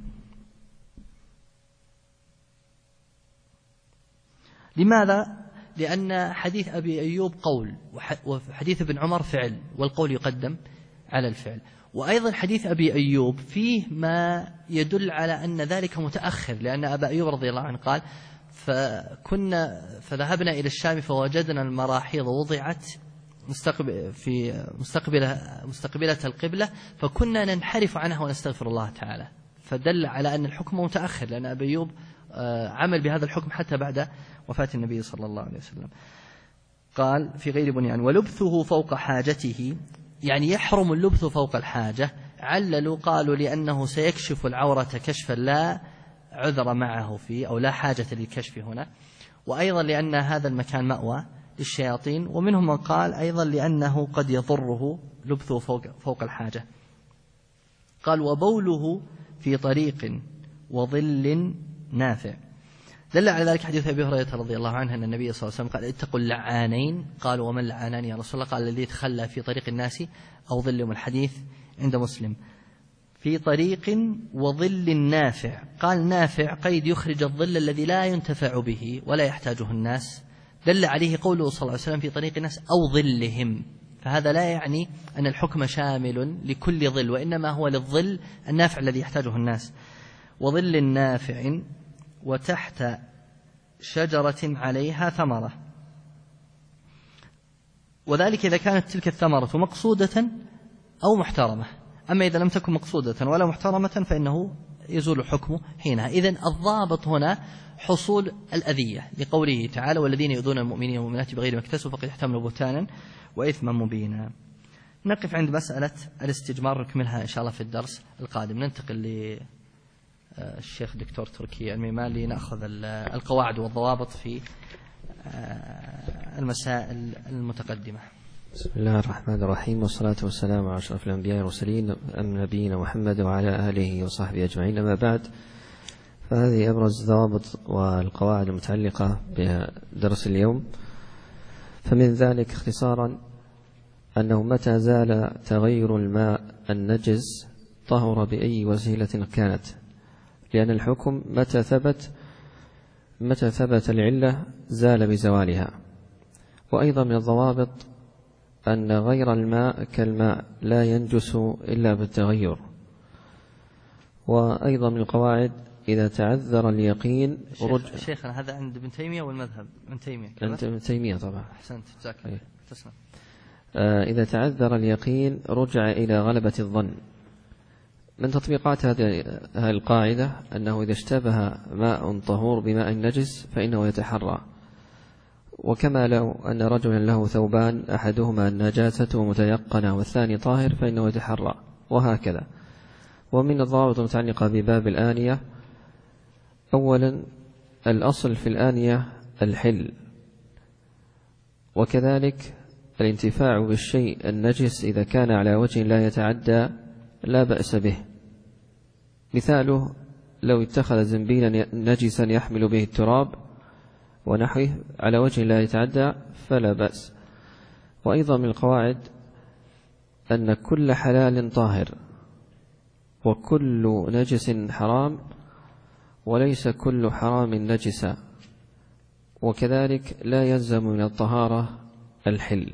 لماذا؟ لأن حديث أبي أيوب قول وحديث ابن عمر فعل، والقول يقدم على الفعل. وأيضا حديث أبي أيوب فيه ما يدل على أن ذلك متأخر، لأن أبا أيوب رضي الله عنه قال فذهبنا إلى الشام فوجدنا المراحيض وضعت مستقبلة القبلة فكنا ننحرف عنها ونستغفر الله تعالى، فدل على أن الحكم متأخر، لأن أبا أيوب عمل بهذا الحكم حتى بعد وفاة النبي صلى الله عليه وسلم. قال في غير بنيان. ولبثه فوق حاجته، يعني يحرم اللبث فوق الحاجة. عللوا قالوا لأنه سيكشف العورة كشفا لا عذر معه فيه أو لا حاجة للكشف هنا، وأيضا لأن هذا المكان مأوى للشياطين، ومنهم من قال أيضا لأنه قد يضره لبثه فوق الحاجة. قال وبوله في طريق وظل نافع. دل على ذلك حديث أبي هريرة رضي الله عنه أن النبي صلى الله عليه وسلم قال اتقوا اللعانين. قالوا ومن اللعانان يا رسول الله؟ قال الذي يتخلى في طريق الناس أو ظلهم. الحديث عند مسلم. في طريق وظل نافع. قال نافع قيد يخرج الظل الذي لا ينتفع به ولا يحتاجه الناس. دل عليه قوله صلى الله عليه وسلم في طريق الناس أو ظلهم، فهذا لا يعني أن الحكم شامل لكل ظل، وإنما هو للظل النافع الذي يحتاجه الناس. وظل نافع وتحت شجرة عليها ثمرة، وذلك إذا كانت تلك الثمرة مقصودة أو محترمة. أما إذا لم تكن مقصودة ولا محترمة فإنه يزول حكمه حينها. إذن الضابط هنا حصول الأذية، لقوله تعالى والذين يؤذون المؤمنين والمؤمنات بغير ما اكتسبوا فقد احتملوا بهتانا وإثما مبينا. نقف عند مسألة الاستجمار، نكملها إن شاء الله في الدرس القادم. ننتقل للشيخ دكتور تركي الميمالي نأخذ القواعد والضوابط في المسائل المتقدمة. بسم الله الرحمن الرحيم، والصلاة والسلام على أشرف الأنبياء والمرسلين نبينا محمد وعلى آله وصحبه أجمعين. أما بعد، فهذه أبرز الضوابط والقواعد المتعلقة بدرس اليوم. فمن ذلك اختصارا أنه متى زال تغير الماء النجس طهر بأي وسيلة كانت، لأن الحكم متى ثبت العلة زال بزوالها. وأيضا من الضوابط أن غير الماء كالماء لا ينجس إلا بالتغير. وأيضا من القواعد إذا تعذر اليقين شيخنا هذا عند ابن تيمية والمذهب ابن تيمية. عند ابن تيمية طبعا. أحسنت جزاك الله. تسلم. إذا تعذر اليقين رجع إلى غلبة الظن. من تطبيقات هذه القاعدة أنه إذا اشتبه ماء طهور بماء نجس فإنه يتحرى، وكما لو أن رجلا له ثوبان أحدهما النجاسة متيقنة والثاني طاهر فإنه يتحرى، وهكذا. ومن الضوابط المتعلقة بباب الآنية، أولا الأصل في الآنية الحل، وكذلك الانتفاع بالشيء النجس إذا كان على وجه لا يتعدى لا بأس به. مثاله لو اتخذ زنبيلا نجسا يحمل به التراب ونحوه على وجه لا يتعدى فلا بأس. وأيضا من القواعد أن كل حلال طاهر وكل نجس حرام وليس كل حرام نجسا، وكذلك لا يلزم من الطهارة الحل.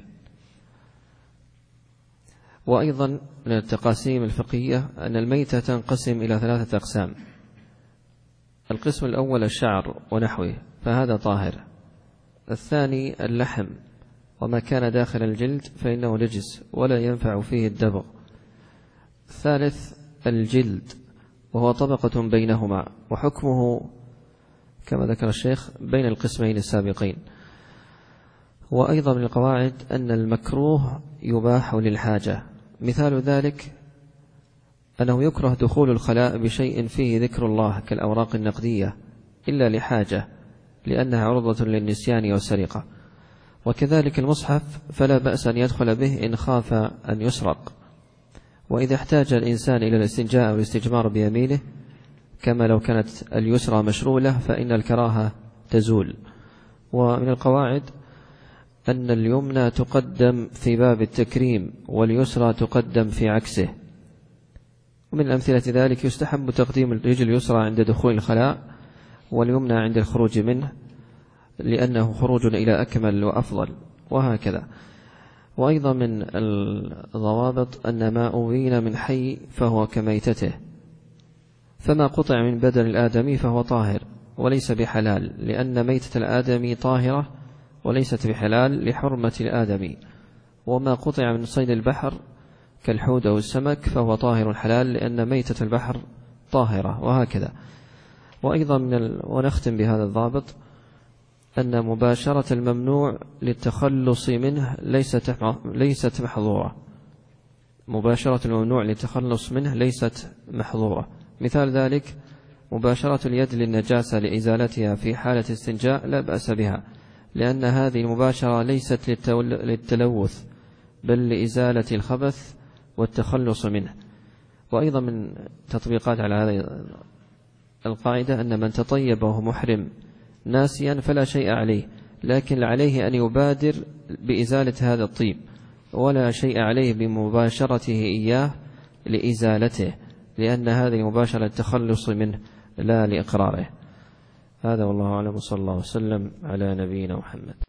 وأيضا من التقاسيم الفقهية أن الميتة تنقسم إلى 3 أقسام. القسم الأول الشعر ونحوه فهذا طاهر. الثاني اللحم وما كان داخل الجلد فإنه نجس ولا ينفع فيه الدبغ. الثالث الجلد وهو طبقة بينهما، وحكمه كما ذكر الشيخ بين القسمين السابقين. وأيضا من القواعد أن المكروه يباح للحاجة. مثال ذلك أنه يكره دخول الخلاء بشيء فيه ذكر الله كالأوراق النقدية إلا لحاجة لأنها عرضة للنسيان والسرقة. وكذلك المصحف فلا بأس أن يدخل به إن خاف أن يسرق. وإذا احتاج الإنسان إلى الاستنجاء أو الاستجمار بيمينه كما لو كانت اليسرى مشرولة فإن الكراهة تزول. ومن القواعد أن اليمنى تقدم في باب التكريم واليسرى تقدم في عكسه. ومن أمثلة ذلك يستحب تقديم الرجل اليسرى عند دخول الخلاء واليمنى عند الخروج منه لأنه خروج إلى أكمل وأفضل، وهكذا. وأيضا من الضوابط أن ما أبين من حي فهو كميتته، فما قطع من بدن الآدمي فهو طاهر وليس بحلال، لأن ميتة الآدمي طاهرة وليست بحلال لحرمة الآدمي. وما قطع من صيد البحر كالحوت أو السمك فهو طاهر حلال لأن ميتة البحر طاهرة، وهكذا. وأيضا ونختم بهذا الضابط أن مباشرة الممنوع للتخلص منه ليست محظورة. مباشرة الممنوع للتخلص منه ليست محظورة. مثال ذلك مباشرة اليد للنجاسة لإزالتها في حالة استنجاء لا بأس بها، لأن هذه المباشرة ليست للتلوث بل لإزالة الخبث والتخلص منه. وأيضا من تطبيقات على هذه القاعدة أن من تطيب وهو محرم ناسيا فلا شيء عليه، لكن عليه أن يبادر بإزالة هذا الطيب، ولا شيء عليه بمباشرته إياه لإزالته، لأن هذه المباشرة التخلص منه لا لإقراره. هذا والله أعلم، صلى الله وسلم على نبينا محمد.